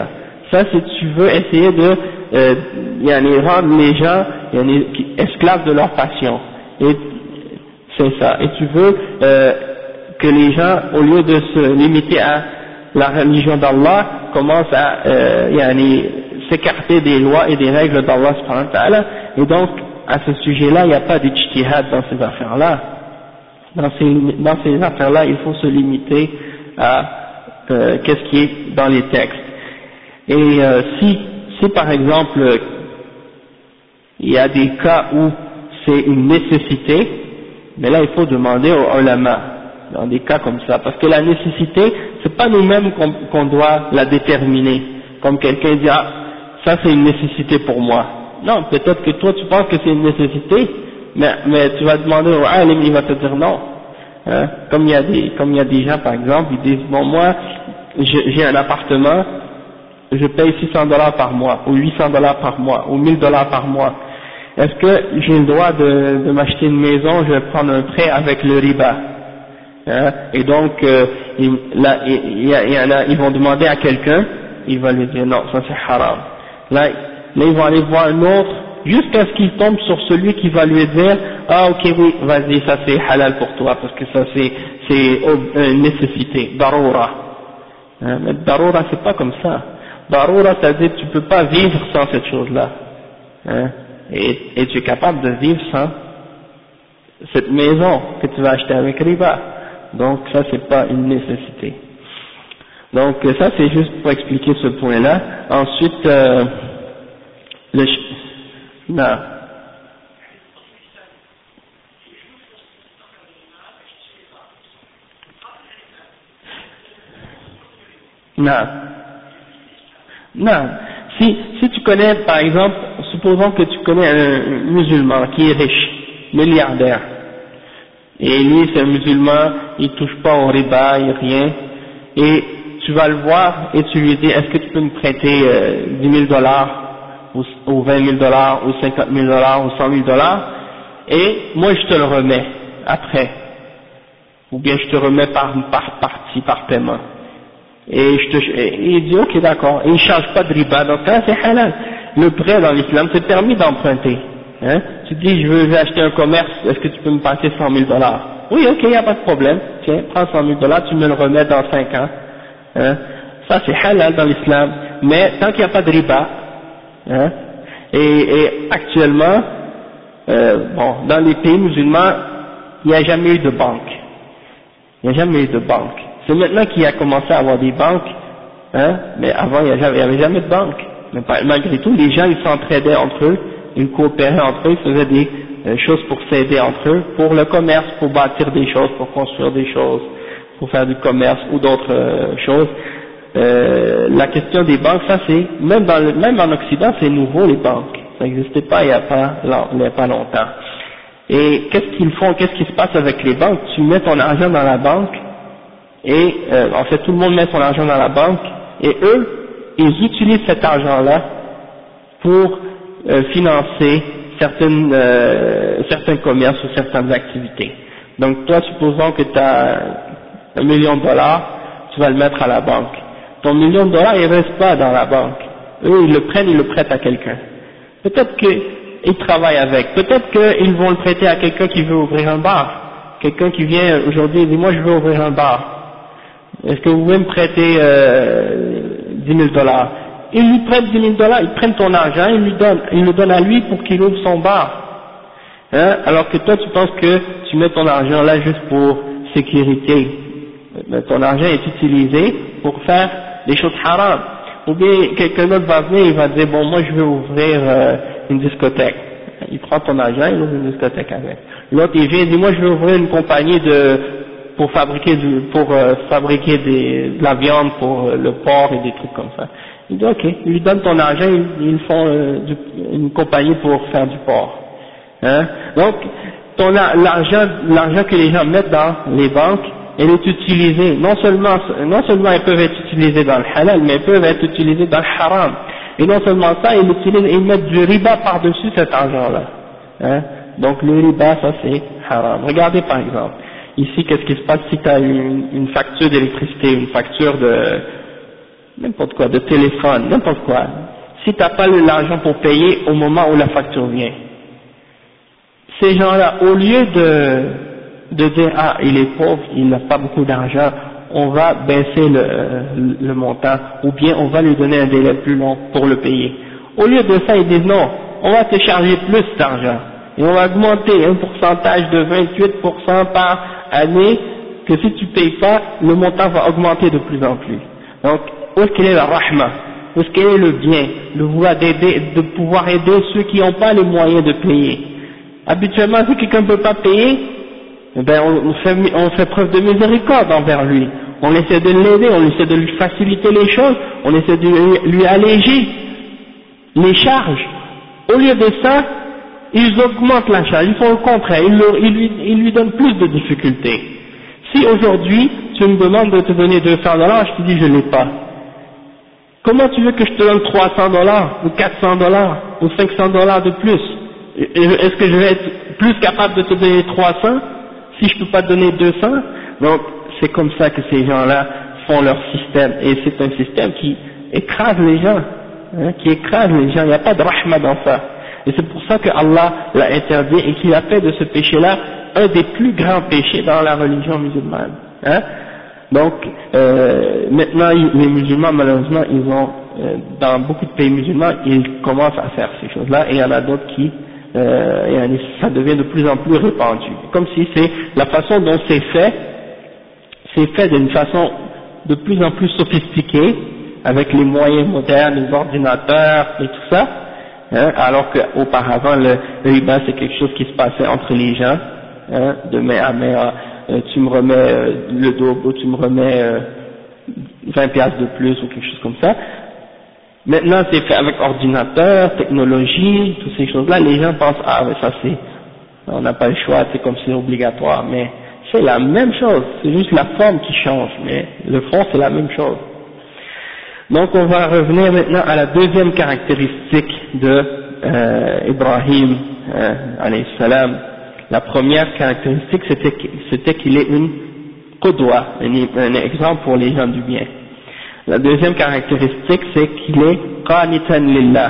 Ça, c'est tu veux essayer de rendre les gens esclaves de leur passion. Et c'est ça. Et tu veux que les gens, au lieu de se limiter à la religion d'Allah, commencent à s'écarter des lois et des règles d'Allah subhanahu wa ta'ala. Et donc, à ce sujet-là, il n'y a pas d'ijtihad dans ces affaires-là. Dans ces affaires-là, il faut se limiter à qu'est-ce qui est dans les textes. Et si par exemple il y a des cas où c'est une nécessité, mais là il faut demander aux ulama dans des cas comme ça, parce que la nécessité c'est pas nous-mêmes qu'on doit la déterminer, comme quelqu'un dit ah ça c'est une nécessité pour moi. Non, peut-être que toi tu penses que c'est une nécessité, mais tu vas demander au alim, il va te dire non. Hein? Comme il y a des gens par exemple, ils disent bon moi j'ai un appartement, je paye $600 par mois, ou $800 par mois, ou $1000 par mois. Est-ce que j'ai le droit de m'acheter une maison, je vais prendre un prêt avec le riba? Hein? Et donc, ils vont demander à quelqu'un, il va lui dire non, ça c'est haram. Là, ils vont aller voir un autre, jusqu'à ce qu'il tombe sur celui qui va lui dire, ah ok oui, vas-y, ça c'est halal pour toi, parce que ça c'est une nécessité, darura. Hein? Mais darura c'est pas comme ça. Darura, ça veut dire que tu ne peux pas vivre sans cette chose-là. Hein? Et tu es capable de vivre sans cette maison que tu vas acheter avec riba. Donc ça, c'est pas une nécessité. Donc ça, c'est juste pour expliquer ce point-là. Ensuite, non. Non. Non, si tu connais, par exemple, supposons que tu connais un musulman qui est riche, milliardaire, et lui c'est un musulman, il touche pas au riba, il rien, et tu vas le voir et tu lui dis est-ce que tu peux me prêter $10 000 ou $20 000 ou $50 000 ou $100 000 et moi je te le remets après, ou bien je te remets par partie, par paiement. Et il dit ok d'accord, et il ne charge pas de riba, donc là c'est halal. Le prêt dans l'islam c'est permis d'emprunter. Hein? Tu dis je veux acheter un commerce, est-ce que tu peux me passer $100 000? Oui ok, il n'y a pas de problème, tiens, prends $100 000, tu me le remets dans 5 ans. Hein? Ça c'est halal dans l'islam, mais tant qu'il n'y a pas de riba, hein? Et actuellement, dans les pays musulmans, il n'y a jamais eu de banque. Il n'y a jamais eu de banque. C'est maintenant qu'il a commencé à avoir des banques, hein, mais avant il n'y avait jamais de banque. Mais malgré tout, les gens ils s'entraidaient entre eux, ils coopéraient entre eux, ils faisaient des choses pour s'aider entre eux, pour le commerce, pour bâtir des choses, pour construire des choses, pour faire du commerce ou d'autres choses. La question des banques, ça c'est, même en Occident c'est nouveau les banques, ça n'existait pas il n'y a pas longtemps. Et qu'est-ce qu'ils font, qu'est-ce qui se passe avec les banques? Tu mets ton argent dans la banque, et en fait tout le monde met son argent dans la banque, et eux, ils utilisent cet argent-là pour financer certains commerces ou certaines activités. Donc toi, supposons que tu as $1 million, tu vas le mettre à la banque. Ton $1 million, il reste pas dans la banque. Eux, ils le prennent, ils le prêtent à quelqu'un. Peut-être qu'ils travaillent avec, peut-être qu'ils vont le prêter à quelqu'un qui veut ouvrir un bar. Quelqu'un qui vient aujourd'hui et dit moi je veux ouvrir un bar. Est-ce que vous pouvez me prêter $10 000? Ils lui prêtent $10 000, ils prennent ton argent, ils le donnent à lui pour qu'il ouvre son bar. Hein? Alors que toi tu penses que tu mets ton argent là juste pour sécurité. Mais ton argent est utilisé pour faire des choses haram. Ou bien quelqu'un d'autre va venir, il va dire bon moi je veux ouvrir une discothèque. Il prend ton argent, il ouvre une discothèque avec. L'autre il vient et dit moi je veux ouvrir une compagnie pour fabriquer de la viande pour le porc et des trucs comme ça. Il dit ok, il lui donne ton argent, ils font une compagnie pour faire du porc. Hein? Donc l'argent que les gens mettent dans les banques, elle est utilisée, non seulement elles peuvent être utilisées dans le halal, mais elles peuvent être utilisées dans le haram. Et non seulement ça, ils mettent du riba par-dessus cet argent-là. Hein? Donc le riba, ça c'est haram. Regardez par exemple, ici qu'est-ce qui se passe si tu as une facture d'électricité, une facture n'importe quoi, de téléphone, n'importe quoi. Si tu n'as pas l'argent pour payer au moment où la facture vient, ces gens-là, au lieu de dire ah il est pauvre, il n'a pas beaucoup d'argent, on va baisser le montant, ou bien on va lui donner un délai plus long pour le payer. Au lieu de ça, ils disent non, on va te charger plus d'argent et on va augmenter un pourcentage de 28% par année, que si tu payes pas, le montant va augmenter de plus en plus. Donc, où est-ce qu'il est la rahma? Où est-ce qu'il est le bien? Le vouloir d'aider, de pouvoir aider ceux qui n'ont pas les moyens de payer. Habituellement, si quelqu'un ne peut pas payer, eh ben on fait preuve de miséricorde envers lui. On essaie de l'aider, on essaie de lui faciliter les choses, on essaie de lui alléger les charges. Au lieu de ça, ils augmentent la charge, ils font le contraire, ils lui donnent plus de difficultés. Si aujourd'hui, tu me demandes de te donner $200, je te dis je ne l'ai pas. Comment tu veux que je te donne $300 ou $400 ou $500 de plus? Est-ce que je vais être plus capable de te donner 300 si je ne peux pas te donner 200? Donc c'est comme ça que ces gens-là font leur système, et c'est un système qui écrase les gens, hein, il n'y a pas de rahma dans ça. Et c'est pour ça que Allah l'a interdit et qu'il a fait de ce péché-là un des plus grands péchés dans la religion musulmane. Hein. Donc maintenant les musulmans malheureusement ils ont dans beaucoup de pays musulmans ils commencent à faire ces choses-là, et il y en a d'autres qui ça devient de plus en plus répandu. Comme si c'est la façon dont c'est fait d'une façon de plus en plus sophistiquée, avec les moyens modernes, les ordinateurs et tout ça, hein, alors qu'auparavant le riba c'est quelque chose qui se passait entre les gens, hein, de main à main, tu me remets le double, ou tu me remets 20 piastres de plus ou quelque chose comme ça. Maintenant c'est fait avec ordinateur, technologie, toutes ces choses-là, les gens pensent ah mais ça c'est, on n'a pas le choix, c'est comme c'est obligatoire, mais c'est la même chose, c'est juste la forme qui change, mais le fond c'est la même chose. Donc on va revenir maintenant à la deuxième caractéristique de Ibrahim alayhi salam. La première caractéristique c'était qu'il est une qudwa, un exemple pour les gens du bien. La deuxième caractéristique c'est qu'il est qanitan lillah.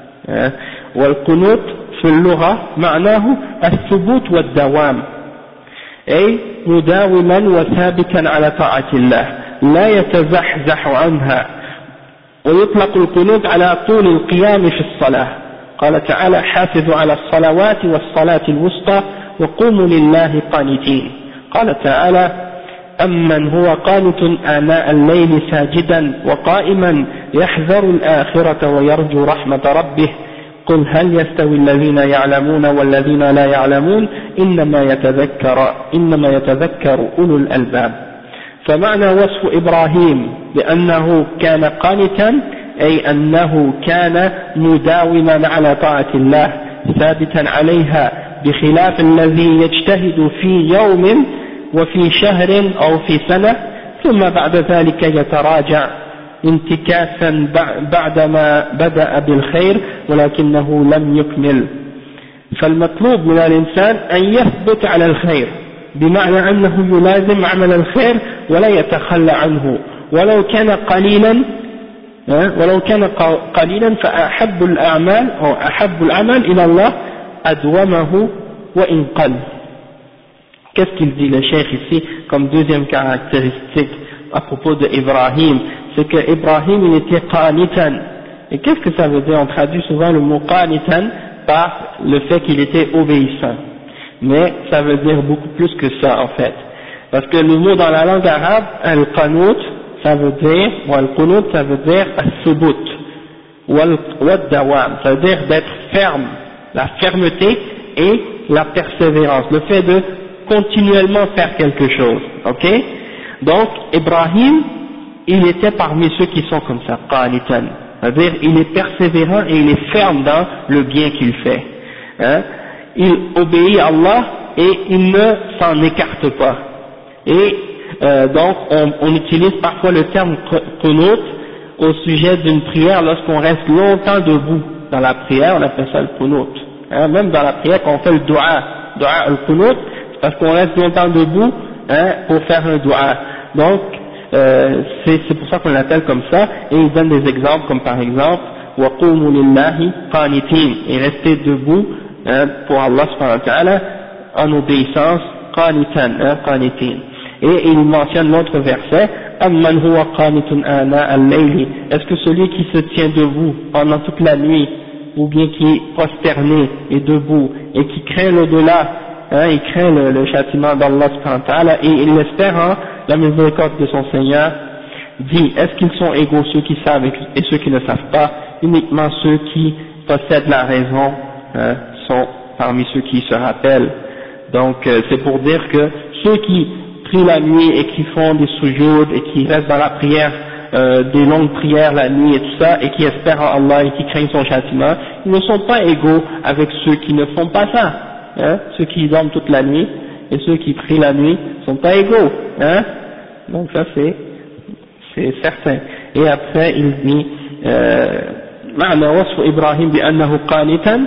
والقنوت في اللغة معناه الثبوت والدوام أي مداوما وثابتا على طاعة الله لا يتزحزح عنها. ويطلق القنوت على طول القيام في الصلاة. قال تعالى حافظوا على الصلوات والصلاة الوسطى وقوموا لله قانتين. قال تعالى أمن هو قانت آناء الليل ساجدا وقائما يحذر الآخرة ويرجو رحمة ربه قل هل يستوي الذين يعلمون والذين لا يعلمون إنما يتذكر أولو الألباب. فمعنى وصف إبراهيم بأنه كان قانتا أي أنه كان مداوما على طاعة الله ثابتا عليها بخلاف الذي يجتهد في يوم وفي شهر أو في سنة ثم بعد ذلك يتراجع انتكاسا بعدما بدأ بالخير ولكنه لم يكمل. فالمطلوب من الإنسان أن يثبت على الخير بمعنى أنه يلازم عمل الخير ولا يتخلى عنه ولو كان قليلا فأحب الأعمال أو أحب العمل إلى الله أدومه وإن قل. Qu'est-ce qu'il dit le cheikh ici comme deuxième caractéristique à propos de Ibrahim? C'est que Ibrahim il était qanitan. Et qu'est-ce que ça veut dire? On traduit souvent le mot qanitan par le fait qu'il était obéissant. Mais ça veut dire beaucoup plus que ça en fait. Parce que le mot dans la langue arabe, al-qanut, ça veut dire, ou al-qunut, ça veut dire al-subut, ou al-dawam, ça veut dire d'être ferme, la fermeté et la persévérance, le fait de continuellement faire quelque chose, ok? Donc, Ibrahim, il était parmi ceux qui sont comme ça, qanitan, c'est-à-dire il est persévérant et il est ferme dans le bien qu'il fait, hein? Il obéit à Allah et il ne s'en écarte pas. Et donc on utilise parfois le terme qunut au sujet d'une prière lorsqu'on reste longtemps debout dans la prière, on appelle ça le qunut. Hein, même dans la prière quand on fait le dua al-qunut, c'est parce qu'on reste longtemps debout, hein, pour faire un dua. Donc c'est pour ça qu'on l'appelle comme ça, et il donne des exemples comme par exemple وَقُومُوا لِلَّهِ قَانِتِينَ, et restez debout pour Allah subhanahu wa ta'ala en obéissance, qanitin. Et il mentionne l'autre verset, أَمَّنْ هُوَ قَانِتٌ آنَاءَ اللَّيْلِ, est-ce que celui qui se tient debout pendant toute la nuit, ou bien qui est prosterné et debout, et qui craint l'au-delà, il craint le châtiment d'Allah subhanahu wa ta'ala, et il espère la miséricorde de son Seigneur, dit, est-ce qu'ils sont égaux ceux qui savent et ceux qui ne savent pas? Uniquement ceux qui possèdent la raison sont parmi ceux qui se rappellent. Donc c'est pour dire que ceux qui prient la nuit et qui font des soujouds et qui restent dans la prière, des longues prières la nuit et tout ça, et qui espèrent en Allah et qui craignent son châtiment, ils ne sont pas égaux avec ceux qui ne font pas ça. Ceux qui dorment toute la nuit et ceux qui prient la nuit ne sont pas égaux. Donc ça c'est certain. Et après il dit معنى وصف إبراهيم بأنه قانتا,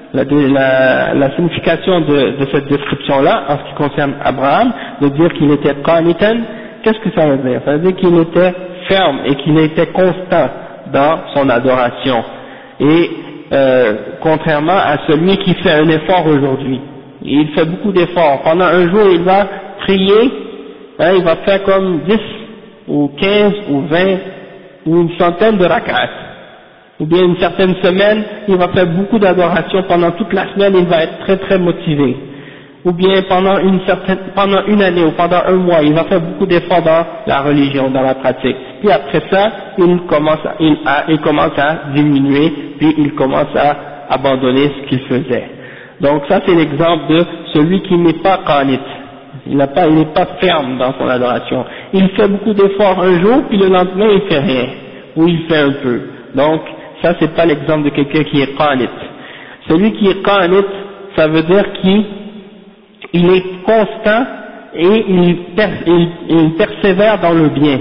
la signification de cette description-là, en ce qui concerne Abraham, de dire qu'il était qanitan, qu'est-ce que ça veut dire? Ça veut dire qu'il était ferme et qu'il était constant dans son adoration. Et contrairement à celui qui fait un effort aujourd'hui, il fait beaucoup d'efforts. Pendant un jour, il va prier, il va faire comme 10 ou 15 ou 20 ou une centaine de rak'at. Ou bien une certaine semaine, il va faire beaucoup d'adoration, pendant toute la semaine, il va être très très motivé. Ou bien pendant une année ou pendant un mois, il va faire beaucoup d'efforts dans la religion, dans la pratique. Puis après ça, il commence à diminuer, puis il commence à abandonner ce qu'il faisait. Donc ça c'est l'exemple de celui qui n'est pas qanit. Il n'est pas ferme dans son adoration. Il fait beaucoup d'efforts un jour, puis le lendemain il fait rien, ou il fait un peu. Donc ça c'est pas l'exemple de quelqu'un qui est qanit. Celui qui est qanit, ça veut dire qu'il est constant et il persévère dans le bien.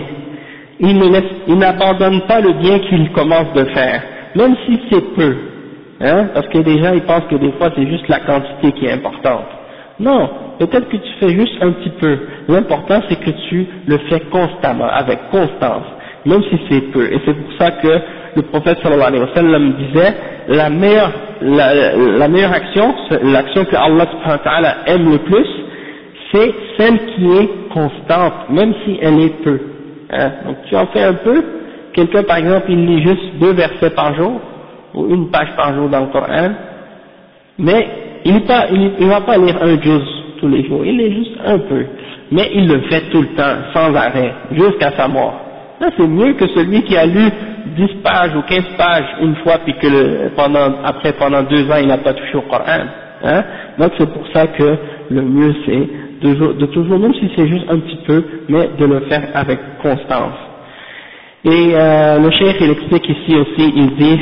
Il n'abandonne pas le bien qu'il commence de faire, même si c'est peu. Parce que des gens ils pensent que des fois c'est juste la quantité qui est importante. Non, peut-être que tu fais juste un petit peu. L'important c'est que tu le fais constamment, avec constance, même si c'est peu. Et c'est pour ça que le prophète sallallahu alayhi wa sallam disait, la meilleure action, l'action que Allah subhanahu wa ta'ala aime le plus, c'est celle qui est constante, même si elle est peu. Donc tu en fais un peu, quelqu'un par exemple il lit juste 2 versets par jour, ou 1 page par jour dans le Coran, mais il va pas lire un juz tous les jours, il lit juste un peu, mais il le fait tout le temps, sans arrêt, jusqu'à sa mort. Ça c'est mieux que celui qui a lu 10 pages ou 15 pages une fois, puis que pendant 2 ans il n'a pas touché au Coran. Donc c'est pour ça que le mieux c'est de toujours, même si c'est juste un petit peu, mais de le faire avec constance. Et le cheikh il explique ici aussi, il dit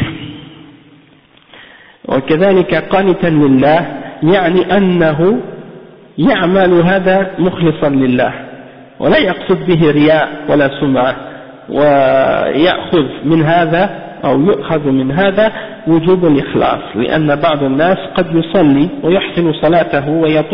وكذلك قانتا لله يعني أنه يعمل هذا مخلصا لله ولا يقصد به رياء ولا سمعة، ويأخذ من هذا أو يؤخذ من هذا وجوب الإخلاص، لأن بعض الناس قد يصلي ويحسن صلاته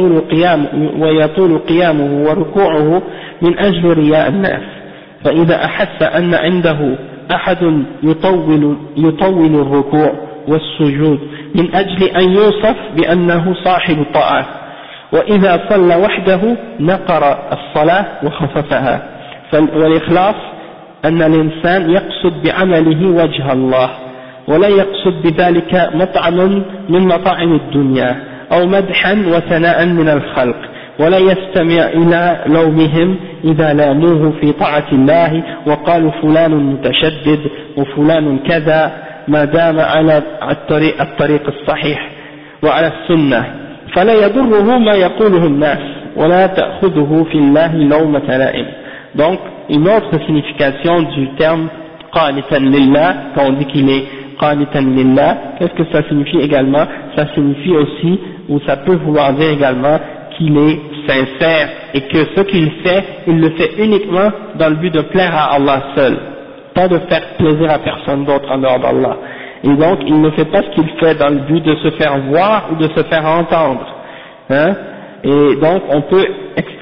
ويطول قيامه وركوعه من أجل رياء الناس، فإذا أحس أن عنده أحد يطول الركوع والسجود من أجل أن يوصف بأنه صاحب طاعة، وإذا صلى وحده نقر الصلاة وخففها. والإخلاص أن الإنسان يقصد بعمله وجه الله، ولا يقصد بذلك مطعما من مطاعم الدنيا أو مدحا وثناء من الخلق، ولا يستمع إلى لومهم إذا لاموه في طاعة الله وقالوا فلان متشدد وفلان كذا، ما دام على الطريق الصحيح وعلى السنة، فلا يضره ما يقوله الناس ولا تأخذه في الله لومة لائم. Donc une autre signification du terme qanitan lillah, quand on dit qu'il est qanitan lillah, qu'est-ce que ça signifie également? Ça signifie aussi, ou ça peut vouloir dire également, qu'il est sincère et que ce qu'il fait, il le fait uniquement dans le but de plaire à Allah seul, pas de faire plaisir à personne d'autre en dehors d'Allah. Et donc il ne fait pas ce qu'il fait dans le but de se faire voir ou de se faire entendre. Et donc on peut extraire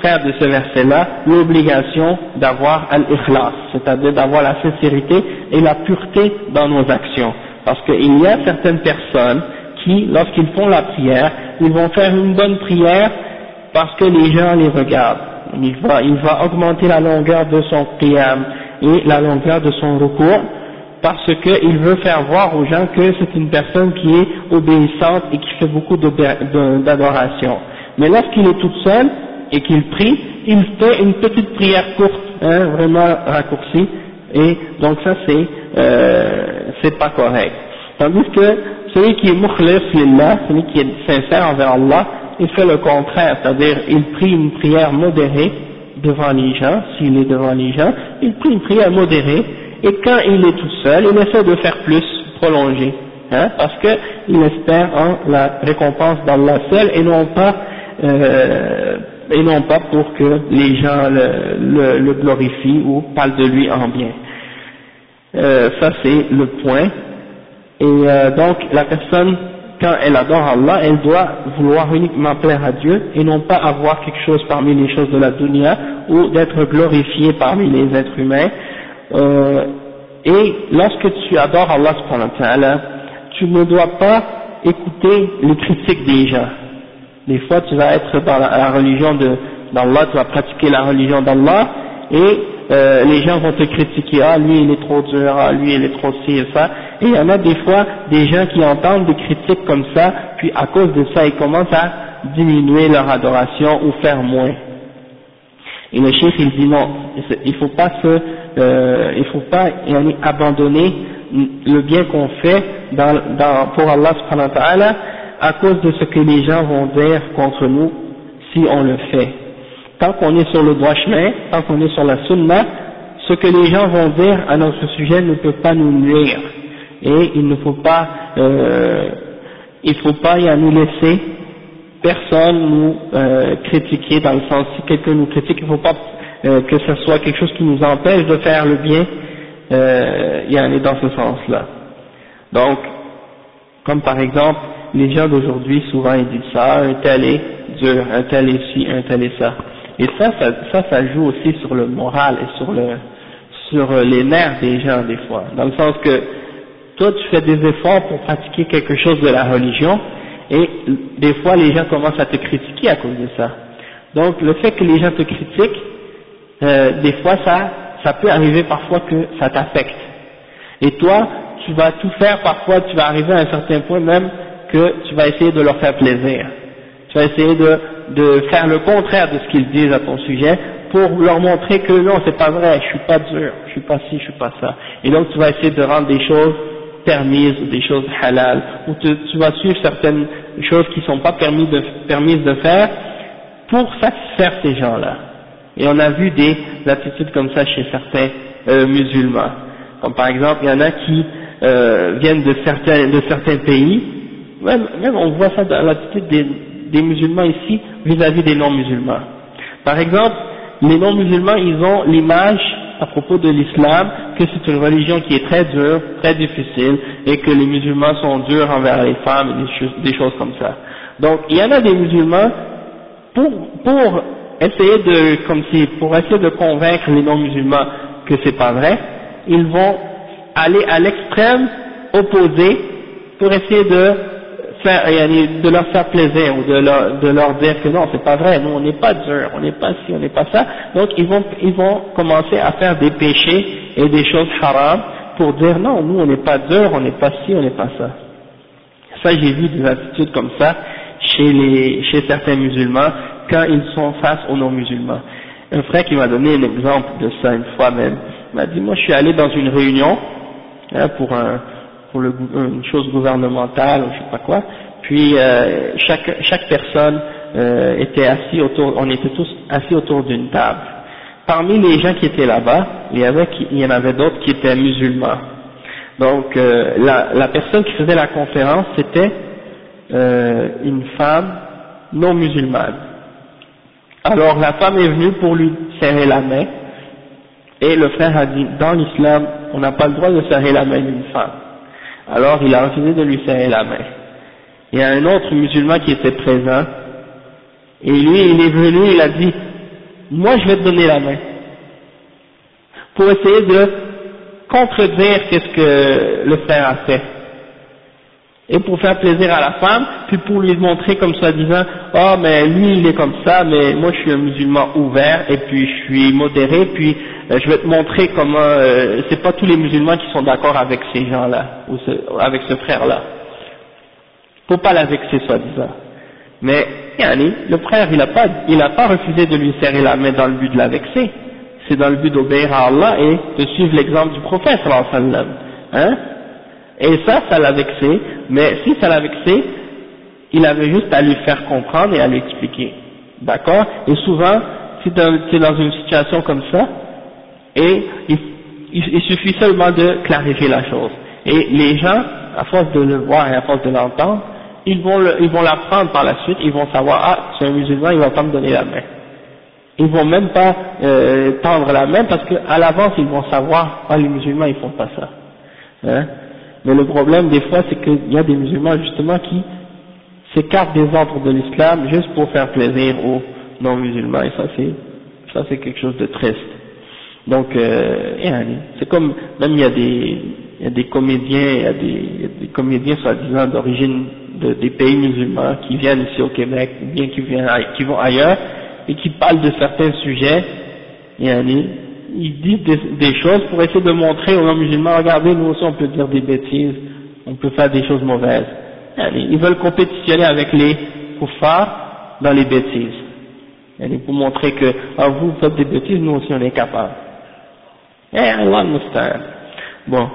faire de ce verset-là l'obligation d'avoir al-ikhlas, c'est-à-dire d'avoir la sincérité et la pureté dans nos actions. Parce qu'il y a certaines personnes qui, lorsqu'ils font la prière, ils vont faire une bonne prière parce que les gens les regardent. Il va augmenter la longueur de son qiyam et la longueur de son recours parce qu'il veut faire voir aux gens que c'est une personne qui est obéissante et qui fait beaucoup d'adoration. Mais lorsqu'il est tout seul et qu'il prie, il fait une petite prière courte, vraiment raccourcie, et donc ça c'est pas correct. Tandis que celui qui est mukhlis lillah, celui qui est sincère envers Allah, il fait le contraire, c'est-à-dire il prie une prière modérée devant les gens, s'il est devant les gens, il prie une prière modérée, et quand il est tout seul, il essaie de faire plus, prolonger, parce qu'il espère en la récompense d'Allah seul et non pas pour que les gens le glorifient ou parlent de lui en bien. Ça c'est le point. Et donc la personne, quand elle adore Allah, elle doit vouloir uniquement plaire à Dieu et non pas avoir quelque chose parmi les choses de la dunya ou d'être glorifié parmi les êtres humains. Et lorsque tu adores Allah subhanahu wa ta'ala, tu ne dois pas écouter les critiques des gens. Des fois tu vas être dans la religion d'Allah, tu vas pratiquer la religion d'Allah et les gens vont te critiquer, ah lui il est trop dur, ah lui il est trop ci et ça, et il y en a des fois des gens qui entendent des critiques comme ça, puis à cause de ça ils commencent à diminuer leur adoration ou faire moins. Et le cheikh il dit non, il faut pas abandonner le bien qu'on fait pour Allah subhanahu wa ta'ala à cause de ce que les gens vont dire contre nous si on le fait. Tant qu'on est sur le droit chemin, tant qu'on est sur la sunna, ce que les gens vont dire à notre sujet ne peut pas nous nuire. Et il ne faut pas nous laisser personne nous critiquer, dans le sens si quelqu'un nous critique, il ne faut pas que ce soit quelque chose qui nous empêche de faire le bien, dans ce sens-là. Donc, comme par exemple, les gens d'aujourd'hui, souvent ils disent ça, un tel est dur, un tel est ci, un tel est ça. Et ça joue aussi sur le moral et sur les nerfs des gens des fois. Dans le sens que, toi tu fais des efforts pour pratiquer quelque chose de la religion, et des fois les gens commencent à te critiquer à cause de ça. Donc le fait que les gens te critiquent, des fois ça peut arriver parfois que ça t'affecte. Et toi, tu vas tout faire, parfois tu vas arriver à un certain point même que tu vas essayer de leur faire plaisir. Tu vas essayer de faire le contraire de ce qu'ils disent à ton sujet pour leur montrer que non, c'est pas vrai, je suis pas dur, je suis pas ci, je suis pas ça. Et donc tu vas essayer de rendre des choses permises ou des choses halal, ou tu vas suivre certaines choses qui sont pas permises de faire pour satisfaire ces gens-là. Et on a vu des attitudes comme ça chez certains musulmans. Comme par exemple, il y en a qui viennent de certains pays, même on voit ça dans l'attitude des musulmans ici vis-à-vis des non-musulmans. Par exemple, les non-musulmans, ils ont l'image à propos de l'islam que c'est une religion qui est très dure, très difficile, et que les musulmans sont durs envers les femmes et des choses comme ça. Donc, il y en a des musulmans, pour essayer de convaincre les non-musulmans que c'est pas vrai, ils vont aller à l'extrême opposé pour essayer de leur faire plaisir ou de leur dire que non, c'est pas vrai, nous on n'est pas dur, on n'est pas ci, on n'est pas ça. Donc ils vont commencer à faire des péchés et des choses haram pour dire non, nous on n'est pas dur, on n'est pas ci, on n'est pas ça. Ça, j'ai vu des attitudes comme ça chez certains musulmans quand ils sont face aux non-musulmans. Un frère qui m'a donné un exemple de ça une fois même, il m'a dit, moi je suis allé dans une réunion pour une chose gouvernementale ou je sais pas quoi, puis chaque personne était assis on était tous assis autour d'une table. Parmi les gens qui étaient là-bas, il y en avait d'autres qui étaient musulmans. Donc la personne qui faisait la conférence, c'était une femme non musulmane. Alors la femme est venue pour lui serrer la main, et le frère a dit, dans l'islam, on n'a pas le droit de serrer la main d'une femme. Alors il a refusé de lui serrer la main. Il y a un autre musulman qui était présent, et lui il est venu, il a dit, moi je vais te donner la main, pour essayer de contredire qu'est-ce que le frère a fait, et pour faire plaisir à la femme, puis pour lui montrer comme soi-disant, oh mais lui il est comme ça, mais moi je suis un musulman ouvert, et puis je suis modéré, puis je vais te montrer comment, c'est pas tous les musulmans qui sont d'accord avec ces gens-là, ou avec ce frère-là. Faut pas la vexer soi-disant. Mais, yani, le frère il a pas refusé de lui serrer la main dans le but de la vexer, c'est dans le but d'obéir à Allah et de suivre l'exemple du prophète sallallahu alayhi wa sallam, hein. Et ça l'a vexé, mais si ça l'a vexé, il avait juste à lui faire comprendre et à lui expliquer. D'accord? Et souvent, si tu es dans une situation comme ça, et il suffit seulement de clarifier la chose. Et les gens, à force de le voir et à force de l'entendre, ils vont l'apprendre par la suite, ils vont savoir, ah, c'est un musulman, il va pas me donner la main. Ils vont même pas tendre la main parce qu'à l'avance ils vont savoir, ah, les musulmans ils font pas ça. Hein? Mais le problème des fois c'est qu'il y a des musulmans justement qui s'écartent des ordres de l'islam juste pour faire plaisir aux non-musulmans, et ça c'est quelque chose de triste. Donc c'est comme, même il y a des comédiens, des comédiens soi-disant d'origine des pays musulmans qui viennent ici au Québec, ou bien qui vont ailleurs, et qui parlent de certains sujets, ils disent des choses pour essayer de montrer aux non-musulmans, regardez, nous aussi on peut dire des bêtises, on peut faire des choses mauvaises. Ils veulent compétitionner avec les kuffars dans les bêtises. Pour montrer que, ah, vous faites des bêtises, nous aussi on est capables. Allah al-Musta'an. Bon.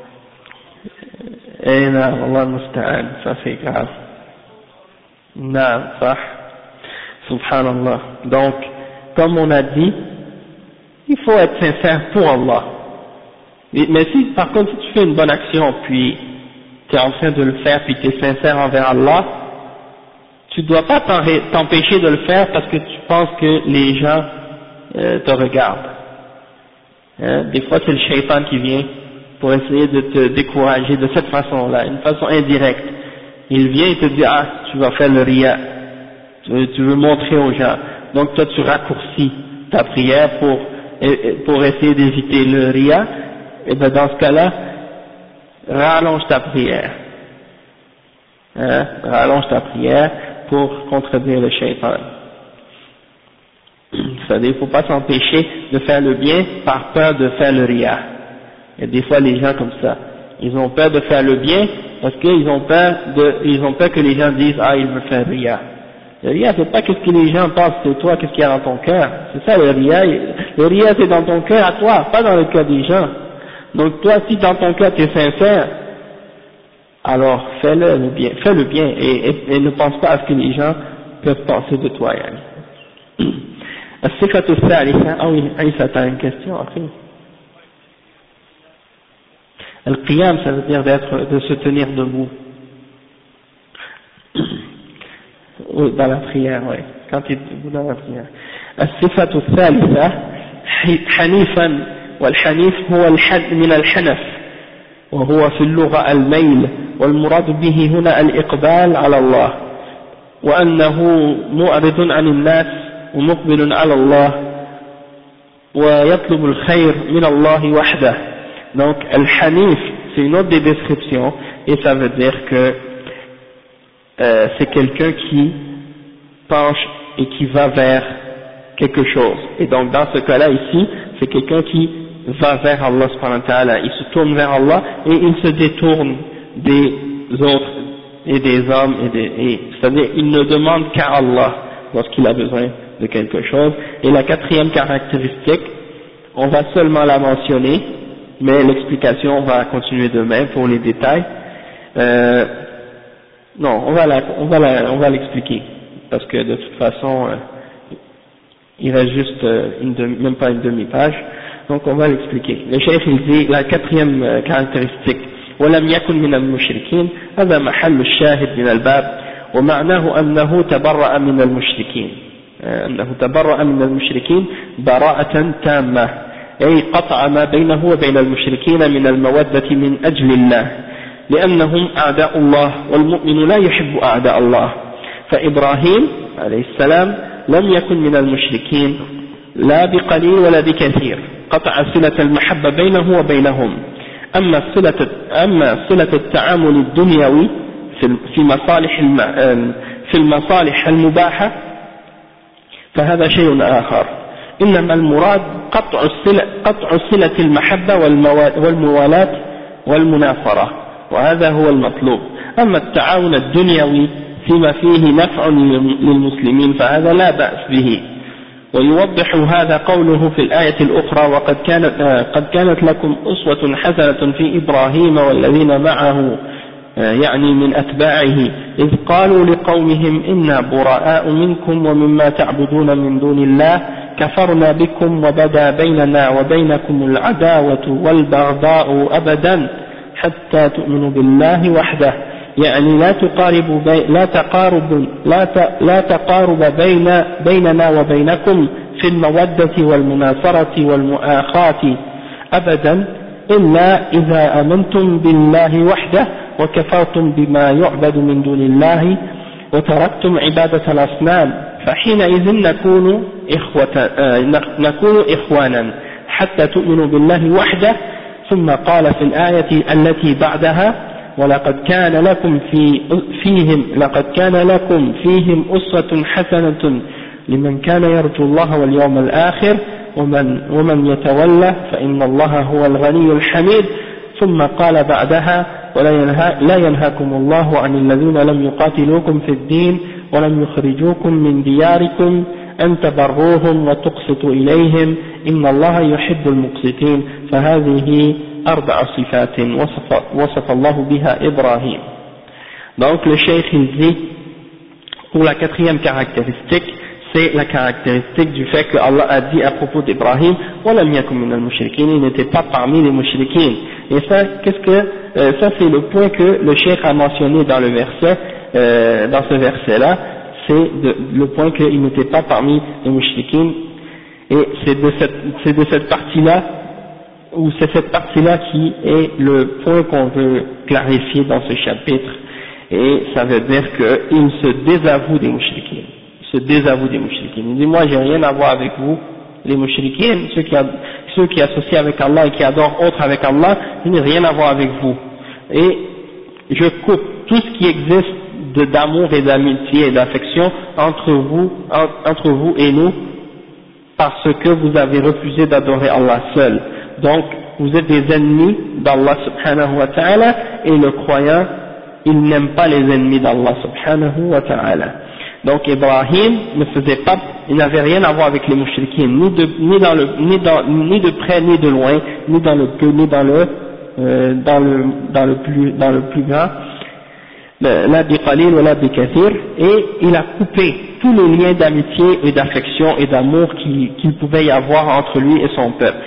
Allah al-Musta'an, ça c'est grave. Non, ça. Subhanallah. Donc, comme on a dit, il faut être sincère pour Allah. Mais si, par contre, si tu fais une bonne action, puis tu es en train de le faire, puis tu es sincère envers Allah, tu ne dois pas t'empêcher de le faire parce que tu penses que les gens te regardent. Hein? Des fois, c'est le shaitan qui vient pour essayer de te décourager de cette façon-là, une façon indirecte. Il vient et te dit, ah, tu vas faire le riya. Tu veux montrer aux gens. Donc toi tu raccourcis ta prière pour essayer d'éviter le riya, et ben dans ce cas-là, rallonge ta prière. Hein? Rallonge ta prière pour contredire le shaitan. C'est-à-dire, il ne faut pas s'empêcher de faire le bien par peur de faire le riya. Et des fois les gens comme ça, ils ont peur de faire le bien parce qu'ils ont peur que les gens disent, ah, il veut faire riya. Le riya, c'est pas qu'est-ce que les gens pensent, c'est toi, qu'est-ce qu'il y a dans ton cœur. C'est ça le riya. Le riya, c'est dans ton cœur à toi, pas dans le cœur des gens. Donc toi, si dans ton cœur tu es sincère, alors fais le bien, et ne pense pas à ce que les gens peuvent penser de toi. الصفة الثالثة, ah oui, Aïssa, t'as une question après. Al-Qiyam, ça veut dire de se tenir debout. Dans la prière, oui. Quand il est debout dans la prière. الصفة الثالثة حنيفا, والحنيف هو الحد من الحنف, وهو في اللغة الميل, والمراد به هنا الإقبال على الله, وأنه معرض عن الناس ومقبل على الله ويطلب الخير من الله وحده. Donc al-hanif, c'est une autre des descriptions, et ça veut dire que c'est quelqu'un qui penche et qui va vers quelque chose. Et donc dans ce cas-là ici, c'est quelqu'un qui va vers Allah subhanahu wa ta'ala, il se tourne vers Allah et il se détourne des autres et des hommes, c'est-à-dire il ne demande qu'à Allah lorsqu'il a besoin de quelque chose. Et la quatrième caractéristique, on va seulement la mentionner, mais l'explication va continuer demain pour les détails. Non, on va l'expliquer, parce que de toute façon, il reste juste même pas une demi-page, donc on va l'expliquer. Le cheikh il dit la quatrième caractéristique, وَلَمْ يَكُنْ مِنَ الْمُشْرِكِينَ, هذا محل الشاهد من الباب, ومعناه أنه تبرأ من المشركين, أنه تبرأ من المشركين براءة تامة, أي قطع ما بينه وبين المشركين من المودة من أجل الله, لأنهم أعداء الله, والمؤمن لا يحب أعداء الله. فإبراهيم عليه السلام لم يكن من المشركين, لا بقليل ولا بكثير قطع صلة المحبة بينه وبينهم. أما صلة التعامل الدنيوي في المصالح المباحة فهذا شيء آخر. إنما المراد قطع صلة المحبة والموالاة والمناصرة، وهذا هو المطلوب. أما التعاون الدنيوي فيما فيه نفع للمسلمين فهذا لا بأس به. ويوضح هذا قوله في الآية الأخرى: قد كانت لكم أسوة حسنة في إبراهيم والذين معه، يعني من أتباعه، إذ قالوا لقومهم إنا براء منكم ومما تعبدون من دون الله كفرنا بكم وبدا بيننا وبينكم العداوة والبغضاء أبدا حتى تؤمنوا بالله وحده. يعني لا تقارب بيننا وبينكم في المودة والمناصرة والمؤاخاة أبدا إلا إذا آمنتم بالله وحده وكفرتم بما يعبد من دون الله وتركتم عبادة الأصنام، فحينئذ نكون إخوانا حتى تؤمنوا بالله وحده. ثم قال في الآية التي بعدها: لقد كان لكم فيهم أسوة حسنة لمن كان يرجو الله واليوم الآخر ومن يتولى فإن الله هو الغني الحميد. ثم قال بعدها: لا ينهاكم الله عن الذين لم يقاتلوكم في الدين ولم يخرجوكم من دياركم أن تبروهم وتقسطوا إليهم إن الله يحب المقسطين. فهذه 4 صفات وصف الله بها إبراهيم. Donc le cheikh il dit, pour la 4e caractéristique, c'est la caractéristique du fait que Allah a dit à propos d'Ibrahim: وَلَمْ يَكُنْ مِنَ الْمُشْرِكِينَ, il n'était pas parmi les mushrikin. Et ça, ça c'est le point que le cheikh a mentionné dans le verset, dans ce verset-là, c'est le point qu'il n'était pas parmi les mushrikin. Et c'est de cette partie-là, ou c'est cette partie-là qui est le point qu'on veut clarifier dans ce chapitre. Et ça veut dire qu'il se désavoue des mushrikin. Il se désavoue des mushrikin. Il dit: moi j'ai rien à voir avec vous, les mushrikin, ceux qui associent avec Allah et qui adorent autre avec Allah, je n'ai rien à voir avec vous. Et je coupe tout ce qui existe d'amour et d'amitié et d'affection entre vous et nous, parce que vous avez refusé d'adorer Allah seul. Donc vous êtes des ennemis d'Allah subhanahu wa ta'ala, et le croyant, il n'aime pas les ennemis d'Allah subhanahu wa ta'ala. Donc Ibrahim il n'avait rien à voir avec les mouchriquins, ni de près ni de loin, ni dans le peu ni dans le plus grand, la biqalil ou la bikathir, et il a coupé tous les liens d'amitié et d'affection et d'amour qu'il pouvait y avoir entre lui et son peuple,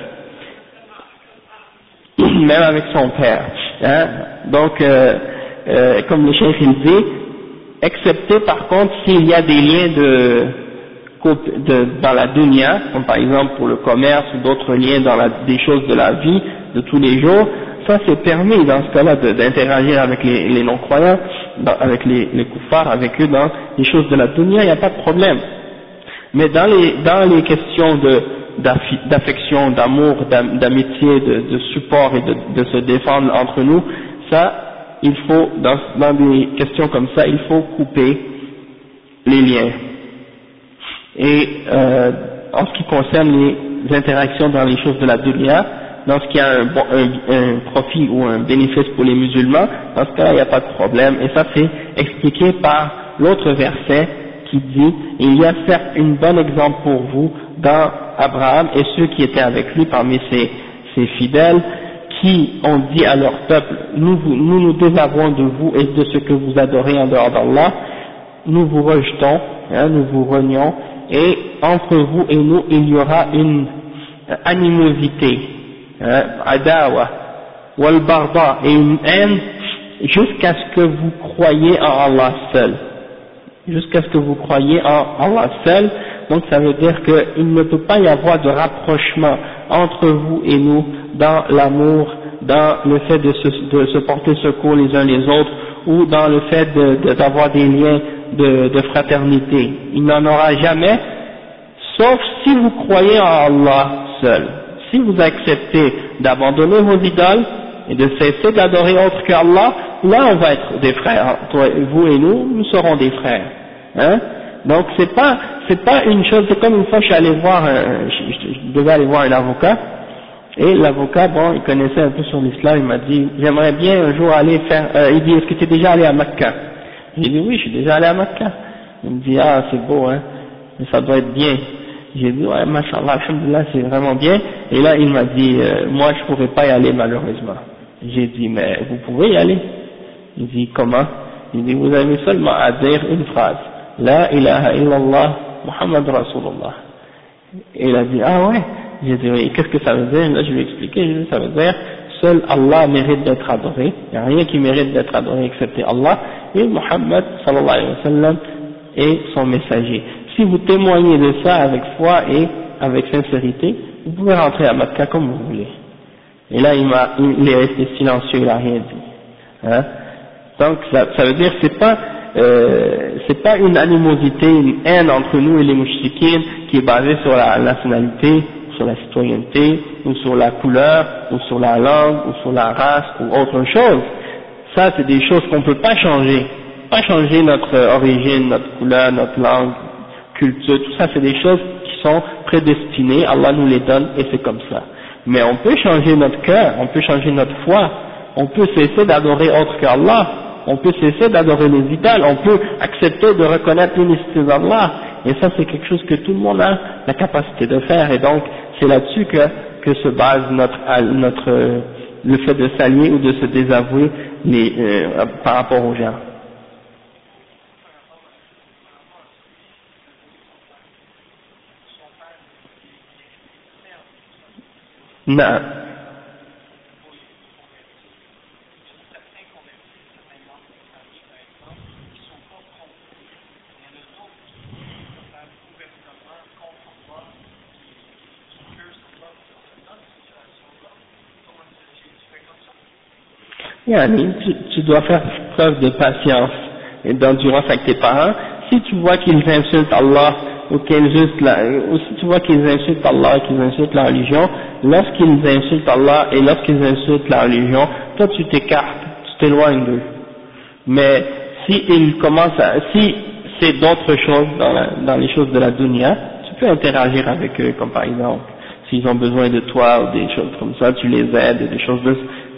même avec son père, hein. Donc comme le cheikh il dit, excepté par contre s'il y a des liens dans la dunya, comme par exemple pour le commerce ou d'autres liens dans des choses de la vie de tous les jours, ça c'est permis dans ce cas-là d'interagir avec les non-croyants, avec les kuffars, avec eux dans les choses de la dunya, il n'y a pas de problème. Mais dans les questions d'affection, d'amour, d'amitié, de support et de se défendre entre nous, ça, il faut, dans des questions comme ça, il faut couper les liens. Et en ce qui concerne les interactions dans les choses de la dunya, dans ce qui a un profit ou un bénéfice pour les musulmans, dans ce cas-là, il n'y a pas de problème. Et ça, c'est expliqué par l'autre verset qui dit: il y a certes un bon exemple pour vous dans Abraham et ceux qui étaient avec lui parmi ses fidèles, qui ont dit à leur peuple: nous désavouons de vous et de ce que vous adorez en dehors d'Allah, nous vous rejetons, hein, nous vous renions, et entre vous et nous il y aura une animosité, adawa, wal barda, et une haine jusqu'à ce que vous croyiez en Allah seul, jusqu'à ce que vous croyiez en Allah seul. Donc ça veut dire qu'il ne peut pas y avoir de rapprochement entre vous et nous dans l'amour, dans le fait de se porter secours les uns les autres, ou dans le fait d'avoir des liens de fraternité. Il n'en aura jamais, sauf si vous croyez en Allah seul. Si vous acceptez d'abandonner vos idoles et de cesser d'adorer autre qu'Allah, là on va être des frères. Vous et nous serons des frères. Hein? Donc c'est pas une chose. C'est comme une fois je suis allé voir, je devais aller voir un avocat, et l'avocat, bon, il connaissait un peu sur l'islam, il m'a dit, j'aimerais bien un jour aller faire, il dit, est-ce que tu es déjà allé à Mecca? J'ai dit, oui, je suis déjà allé à Mecca. Il me dit, ah, c'est beau, hein, mais ça doit être bien. J'ai dit, ouais, machallah, alhamdoulilah, c'est vraiment bien. Et là, il m'a dit, moi, je pourrais pas y aller, malheureusement. J'ai dit, mais vous pouvez y aller. Il dit, comment? Il dit, vous avez seulement à dire une phrase. La ilaha illallah, Muhammad Rasulullah. Et il a dit, ah ouais. J'ai dit, oui, qu'est-ce que ça veut dire? Là, je lui ai expliqué, j'ai dit, ça veut dire, seul Allah mérite d'être adoré. Il n'y a rien qui mérite d'être adoré excepté Allah. Et Muhammad, sallallahu alayhi wa sallam, est son messager. Si vous témoignez de ça avec foi et avec sincérité, vous pouvez rentrer à Mecca comme vous voulez. Et là, il est resté silencieux, il n'a rien dit. Hein? Donc, ça veut dire que c'est pas une animosité, une haine entre nous et les mouchriquines qui est basée sur la nationalité, sur la citoyenneté, ou sur la couleur, ou sur la langue, ou sur la race, ou autre chose. Ça, c'est des choses qu'on ne peut pas changer. Pas changer notre origine, notre couleur, notre langue, culture, tout ça, c'est des choses qui sont prédestinées, Allah nous les donne, et c'est comme ça. Mais on peut changer notre cœur, on peut changer notre foi, on peut cesser d'adorer autre qu'Allah, on peut cesser d'adorer les idoles, on peut accepter de reconnaître l'unicité d'Allah, et ça c'est quelque chose que tout le monde a la capacité de faire, et donc c'est là-dessus que se base le fait de s'allier ou de se désavouer par rapport aux gens. Non. Yani, tu dois faire preuve de patience et d'endurance avec tes parents. Si tu vois qu'ils insultent Allah ou si tu vois qu'ils insultent Allah et qu'ils insultent la religion, lorsqu'ils insultent Allah et lorsqu'ils insultent la religion, toi tu t'écartes, tu t'éloignes d'eux. Mais si c'est d'autres choses dans les choses de la dunya, tu peux interagir avec eux, comme par exemple, s'ils ont besoin de toi ou des choses comme ça, tu les aides, des choses de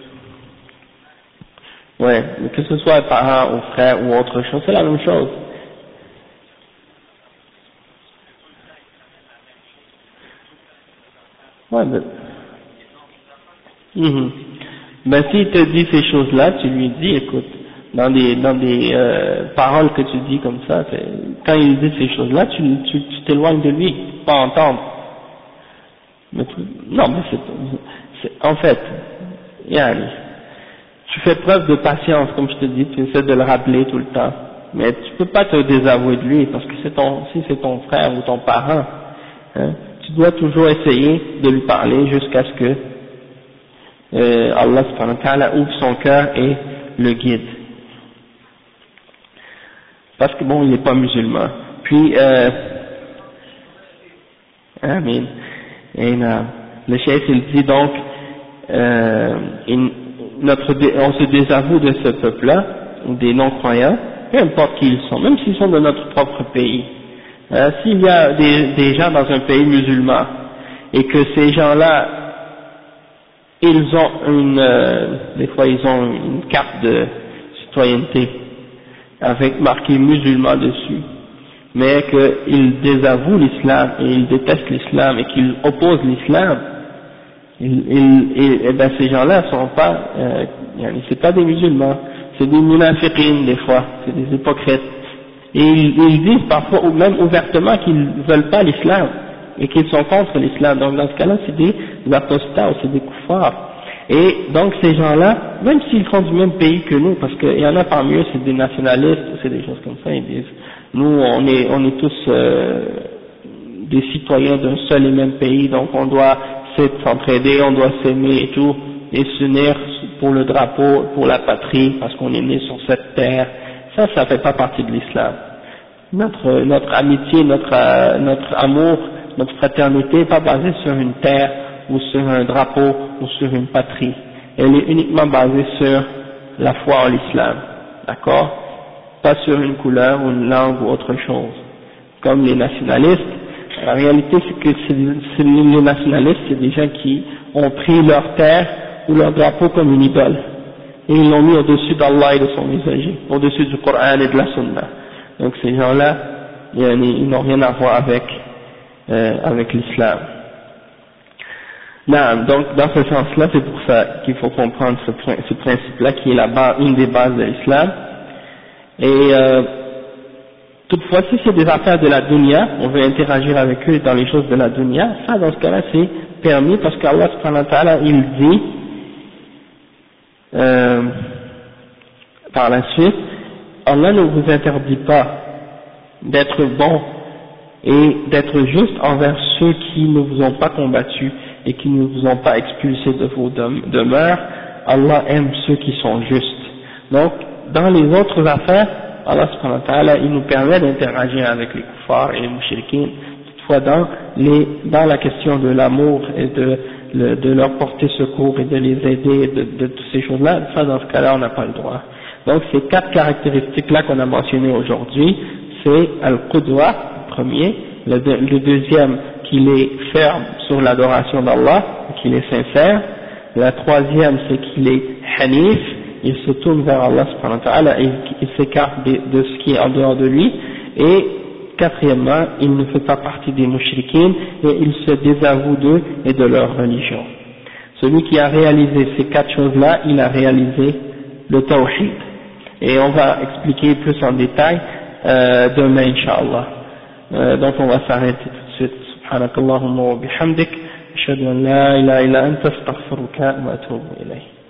ouais, mais que ce soit parents ou frères ou autre chose, c'est la même chose. Ouais, ben s'il te dit ces choses-là, tu lui dis, écoute, dans des paroles que tu dis comme ça, quand il dit ces choses-là, tu t'éloignes de lui, pas entendre. Mais non, mais en fait, yani, tu fais preuve de patience, comme je te dis, tu essaies de le rappeler tout le temps. Mais tu peux pas te désavouer de lui, parce que si c'est ton frère ou ton parent, hein, tu dois toujours essayer de lui parler jusqu'à ce que Allah subhanahu wa ta'ala ouvre son cœur et le guide. Parce que bon, il n'est pas musulman. Puis, amin. Et le chef il dit donc, on se désavoue de ce peuple-là, des non-croyants, peu importe qui ils sont, même s'ils sont de notre propre pays. S'il y a des gens dans un pays musulman, et que ces gens-là, ils ont des fois ils ont une carte de citoyenneté, avec marqué musulman dessus, mais qu'ils désavouent l'islam, et ils détestent l'islam, et qu'ils opposent l'islam, et ben ces gens-là sont pas, c'est pas des musulmans, c'est des munafiqines des fois, c'est des hypocrites. Et ils disent parfois, ou même ouvertement, qu'ils veulent pas l'islam, et qu'ils sont contre l'islam. Donc dans ce cas-là, c'est des apostats, ou c'est des kuffars. Et donc ces gens-là, même s'ils sont du même pays que nous, parce qu'il y en a parmi eux, c'est des nationalistes, ou c'est des choses comme ça, ils disent, nous on est tous des citoyens d'un seul et même pays, donc on doit s'entraider, on doit s'aimer et tout, et s'unir pour le drapeau, pour la patrie, parce qu'on est né sur cette terre. Ça fait pas partie de l'islam. Notre amitié, notre amour, notre fraternité n'est pas basée sur une terre ou sur un drapeau ou sur une patrie. Elle est uniquement basée sur la foi en l'islam, d'accord? Pas sur une couleur ou une langue ou autre chose. Comme les nationalistes, la réalité c'est que les nationalistes, c'est des gens qui ont pris leur terre ou leur drapeau comme une idole. Et ils l'ont mis au-dessus d'Allah et de son messager, au-dessus du Coran et de la Sunna. Donc ces gens-là, ils n'ont rien à voir avec l'islam. Donc dans ce sens-là, c'est pour ça qu'il faut comprendre ce principe-là qui est une des bases de l'islam. Et toutefois, si c'est des affaires de la dunya, on veut interagir avec eux dans les choses de la dunya, ça dans ce cas-là c'est permis parce qu'Allah subhanahu wa ta'ala il dit par la suite, Allah ne vous interdit pas d'être bon et d'être juste envers ceux qui ne vous ont pas combattu et qui ne vous ont pas expulsé de vos demeures. Allah aime ceux qui sont justes. Donc, dans les autres affaires, Allah subhanahu wa ta'ala, il nous permet d'interagir avec les kuffars et les mushrikins, toutefois dans la question de l'amour et de leur porter secours et de les aider, de toutes ces choses-là, ça dans ce cas-là on n'a pas le droit. Donc ces 4 caractéristiques-là qu'on a mentionnées aujourd'hui, c'est Al-Qudwa, le premier, le deuxième, qu'il est ferme sur l'adoration d'Allah, qu'il est sincère, la troisième c'est qu'il est Hanif, il se tourne vers Allah subhanahu wa ta'ala et il s'écarte de ce qui est en dehors de lui, et quatrièmement, il ne fait pas partie des mouchriquines et il se désavoue d'eux et de leur religion. Celui qui a réalisé ces 4 choses-là, il a réalisé le tawhid. Et on va expliquer plus en détail demain, Inch'Allah. Donc on va s'arrêter tout de suite. Subhanakallahumma wa bihamdik. Ashhadu an la ilaha illa anta astaghfiruka wa atubu ilayk.